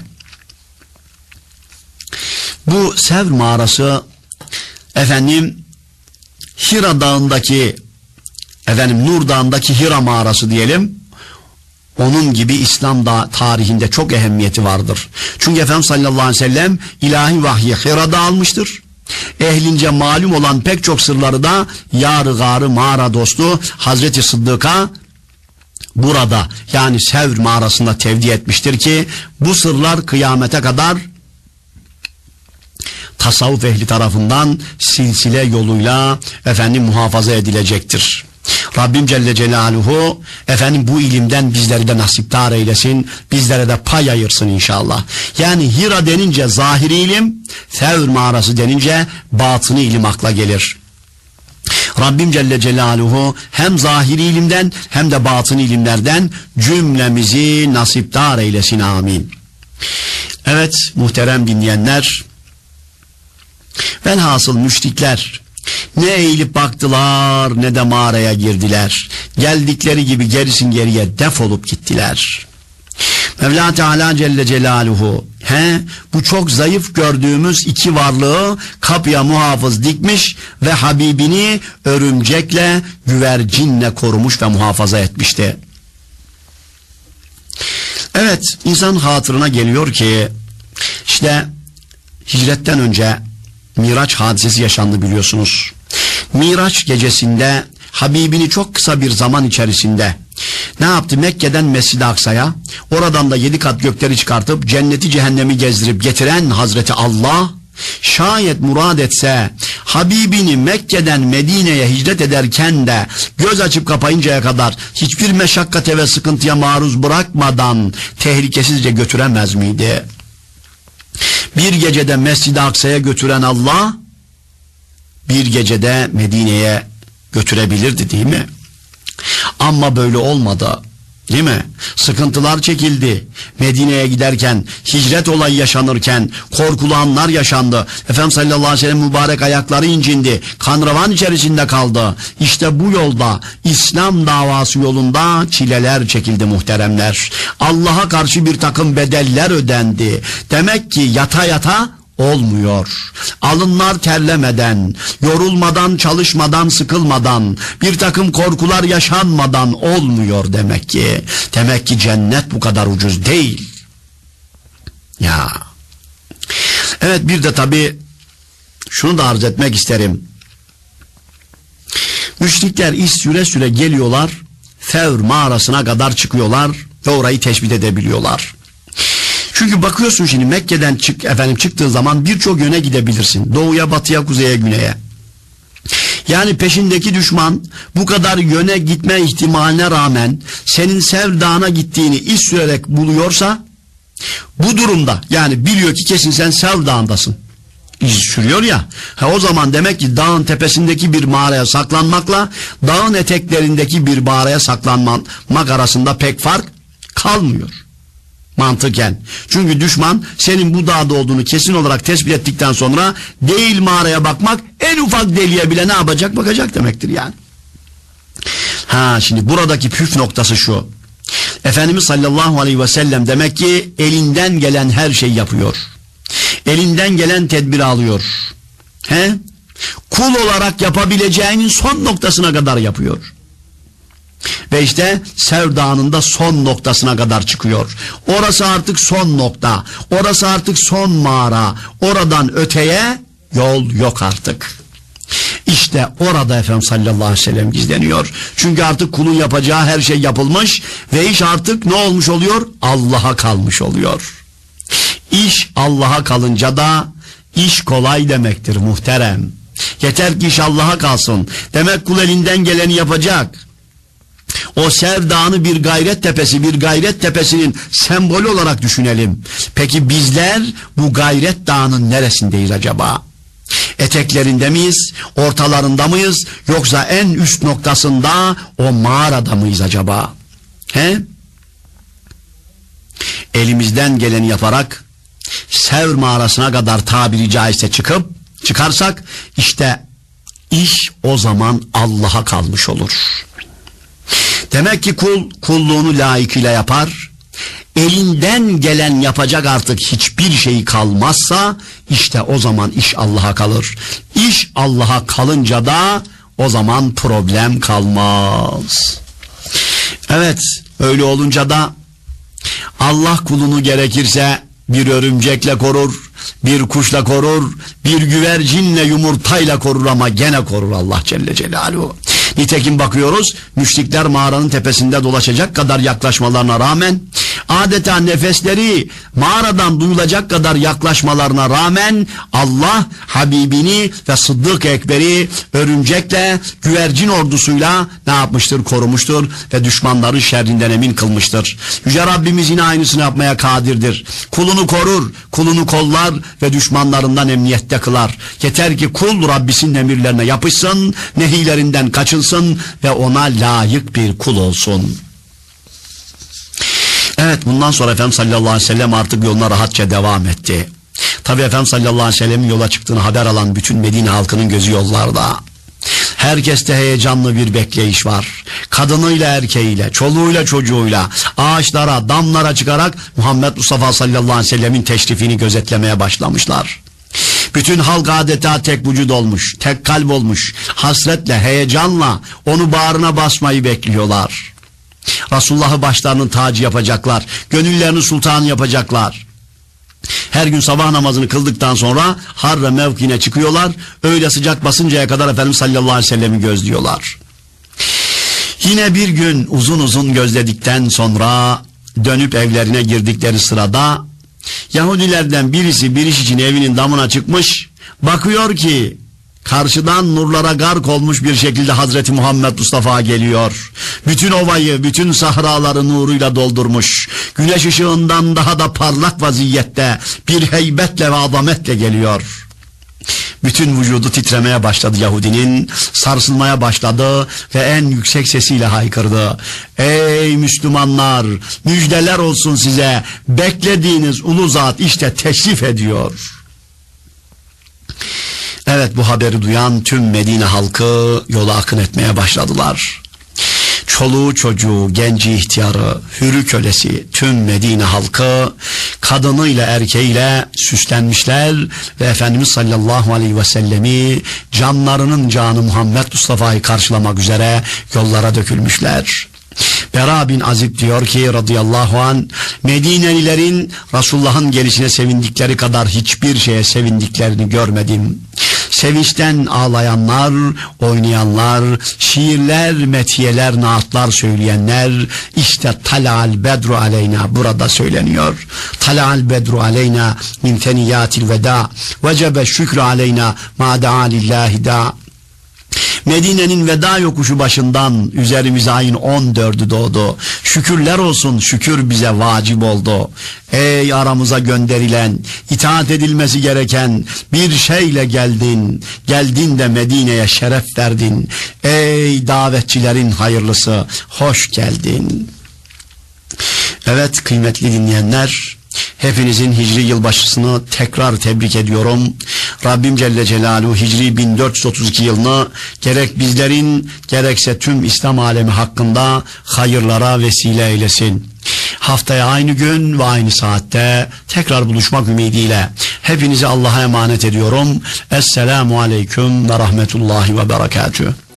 Bu Sevr mağarası efendim Hira Dağı'ndaki, efendim Nur Dağı'ndaki Hira mağarası diyelim, onun gibi İslam da tarihinde çok ehemmiyeti vardır. Çünkü Efendimiz sallallahu aleyhi ve sellem ilahi vahyi Hira'da almıştır. Ehlince malum olan pek çok sırları da yar-ı gârı mağara dostu Hazreti Sıddık'a burada, yani Sevr mağarasında tevdi etmiştir ki bu sırlar kıyamete kadar tasavvuf ehli tarafından silsile yoluyla efendim muhafaza edilecektir. Rabbim Celle Celaluhu efendim bu ilimden bizleri de nasiptar eylesin, bizlere de pay ayırsın inşallah. Yani Hira denince zahiri ilim, Sevr mağarası denince batını ilim akla gelir. Rabbim Celle Celaluhu hem zahiri ilimden hem de batını ilimlerden cümlemizi nasiptar eylesin, amin. Evet muhterem dinleyenler, velhasıl müşrikler ne eğilip baktılar ne de mağaraya girdiler. Geldikleri gibi gerisin geriye defolup gittiler. Mevla Teala Celle Celaluhu he, bu çok zayıf gördüğümüz iki varlığı kapıya muhafız dikmiş ve Habibini örümcekle, güvercinle korumuş ve muhafaza etmişti. Evet, insan hatırına geliyor ki işte hicretten önce Miraç hadisesi yaşandı biliyorsunuz. Miraç gecesinde Habibini çok kısa bir zaman içerisinde ne yaptı? Mekke'den Mescid-i Aksa'ya, oradan da yedi kat gökleri çıkartıp cenneti cehennemi gezdirip getiren Hazreti Allah, şayet murad etse Habibini Mekke'den Medine'ye hicret ederken de göz açıp kapayıncaya kadar hiçbir meşakkate ve sıkıntıya maruz bırakmadan tehlikesizce götüremez miydi? Bir gecede Mescid-i Aksa'ya götüren Allah bir gecede Medine'ye götürebilirdi değil mi? Ama böyle olmadı değil mi? Sıkıntılar çekildi. Medine'ye giderken, hicret olayı yaşanırken korkulu anlar yaşandı. Efendimiz sallallahu aleyhi ve sellem mübarek ayakları incindi. Kanravan içerisinde kaldı. İşte bu yolda, İslam davası yolunda çileler çekildi muhteremler. Allah'a karşı bir takım bedeller ödendi. Demek ki yata yata olmuyor. Alınlar terlemeden, yorulmadan, çalışmadan, sıkılmadan, bir takım korkular yaşanmadan olmuyor demek ki. Demek ki cennet bu kadar ucuz değil. Ya. Evet, bir de tabii şunu da arz etmek isterim. Müşrikler iş süre süre geliyorlar, Fevr mağarasına kadar çıkıyorlar ve orayı tespit edebiliyorlar. Çünkü bakıyorsun şimdi Mekke'den çık efendim çıktığın zaman birçok yöne gidebilirsin. Doğuya, batıya, kuzeye, güneye. Yani peşindeki düşman bu kadar yöne gitme ihtimaline rağmen senin Sevdağ'ına gittiğini iz sürerek buluyorsa, bu durumda yani biliyor ki kesin sen Sevdağ'ındasın, İz sürüyor ya, ha o zaman demek ki dağın tepesindeki bir mağaraya saklanmakla dağın eteklerindeki bir mağaraya saklanmak arasında pek fark kalmıyor mantıken. Çünkü düşman senin bu dağda olduğunu kesin olarak tespit ettikten sonra değil mağaraya bakmak, en ufak deliğe bile ne yapacak? Bakacak demektir yani. Ha şimdi buradaki püf noktası şu. Efendimiz sallallahu aleyhi ve sellem demek ki elinden gelen her şeyi yapıyor. Elinden gelen tedbiri alıyor. He? Kul olarak yapabileceğinin son noktasına kadar yapıyor. Ve işte Sevdağ'ın da son noktasına kadar çıkıyor. Orası artık son nokta. Orası artık son mağara. Oradan öteye yol yok artık. İşte orada Efendimiz sallallahu aleyhi ve sellem gizleniyor. Çünkü artık kulun yapacağı her şey yapılmış ve iş artık ne olmuş oluyor? Allah'a kalmış oluyor. İş Allah'a kalınca da iş kolay demektir muhterem. Yeter ki iş Allah'a kalsın. Demek kul elinden geleni yapacak. O Sevdağ'ını bir gayret tepesi, bir gayret tepesinin sembolü olarak düşünelim. Peki bizler bu gayret dağının neresindeyiz acaba? Eteklerinde miyiz? Ortalarında mıyız? Yoksa en üst noktasında o mağarada mıyız acaba? He? Elimizden geleni yaparak Sevr mağarasına kadar tabiri caizse çıkıp çıkarsak işte iş o zaman Allah'a kalmış olur. Demek ki kul kulluğunu layıkıyla yapar. Elinden gelen yapacak artık hiçbir şey kalmazsa işte o zaman iş Allah'a kalır. İş Allah'a kalınca da o zaman problem kalmaz. Evet, öyle olunca da Allah kulunu gerekirse bir örümcekle korur, bir kuşla korur, bir güvercinle yumurtayla korur ama gene korur Allah Celle Celaluhu. Nitekim bakıyoruz, müşrikler mağaranın tepesinde dolaşacak kadar yaklaşmalarına rağmen, adeta nefesleri mağaradan duyulacak kadar yaklaşmalarına rağmen Allah Habibini ve Sıddık Ekber'i örümcekle, güvercin ordusuyla ne yapmıştır? Korumuştur ve düşmanların şerrinden emin kılmıştır. Yüce Rabbimiz yine aynısını yapmaya kadirdir. Kulunu korur, kulunu kollar ve düşmanlarından emniyette kılar. Yeter ki kul Rabbisinin emirlerine yapışsın, nehilerinden kaçınsın ve ona layık bir kul olsun. Evet, bundan sonra Efendimiz sallallahu aleyhi ve sellem artık yoluna rahatça devam etti. Tabi Efendimiz sallallahu aleyhi ve sellemin yola çıktığını haber alan bütün Medine halkının gözü yollarda. Herkeste heyecanlı bir bekleyiş var. Kadınıyla erkeğiyle, çoluğuyla çocuğuyla, ağaçlara, damlara çıkarak Muhammed Mustafa sallallahu aleyhi ve sellemin teşrifini gözetlemeye başlamışlar. Bütün halk adeta tek vücut olmuş, tek kalp olmuş, hasretle, heyecanla onu bağrına basmayı bekliyorlar. Resulullah'ı başlarının tacı yapacaklar, gönüllerini sultan yapacaklar. Her gün sabah namazını kıldıktan sonra harre mevkine çıkıyorlar, öyle sıcak basıncaya kadar Efendimiz sallallahu aleyhi ve sellem'i gözlüyorlar. Yine bir gün uzun uzun gözledikten sonra dönüp evlerine girdikleri sırada Yahudilerden birisi bir iş için evinin damına çıkmış, bakıyor ki karşıdan nurlara gark olmuş bir şekilde Hazreti Muhammed Mustafa geliyor. Bütün ovayı, bütün sahraları nuruyla doldurmuş. Güneş ışığından daha da parlak vaziyette bir heybetle ve azametle geliyor. Bütün vücudu titremeye başladı Yahudinin, sarsılmaya başladı ve en yüksek sesiyle haykırdı. Ey Müslümanlar, müjdeler olsun size, beklediğiniz ulu zat işte teşrif ediyor. Evet, bu haberi duyan tüm Medine halkı yola akın etmeye başladılar. Çoluğu çocuğu, genci ihtiyarı, hürü kölesi, tüm Medine halkı kadınıyla erkeğiyle süslenmişler ve Efendimiz sallallahu aleyhi ve sellemi canlarının canı Muhammed Mustafa'yı karşılamak üzere yollara dökülmüşler. Bera bin Azib diyor ki radıyallahu an, Medinelilerin Resulullah'ın gelişine sevindikleri kadar hiçbir şeye sevindiklerini görmedim. sevinçten ağlayanlar, oynayanlar, şiirler, metiyeler, naatlar söyleyenler, işte talal bedru aleyna burada söyleniyor. Talal bedru aleyna min teniyatil veda vecebe şükrü aleyna ma da'a lillahi da. Medine'nin veda yokuşu başından üzerimize ayın on dördü doğdu. Şükürler olsun, şükür bize vacip oldu. Ey aramıza gönderilen, itaat edilmesi gereken bir şeyle geldin. Geldin de Medine'ye şeref verdin. Ey davetçilerin hayırlısı, hoş geldin. Evet kıymetli dinleyenler, hepinizin hicri yılbaşısını tekrar tebrik ediyorum. Rabbim Celle Celaluhu hicri bin dört yüz otuz iki yılını gerek bizlerin gerekse tüm İslam alemi hakkında hayırlara vesile eylesin. Haftaya aynı gün ve aynı saatte tekrar buluşmak ümidiyle hepinizi Allah'a emanet ediyorum. Esselamu Aleyküm ve Rahmetullahi ve Berekatühü.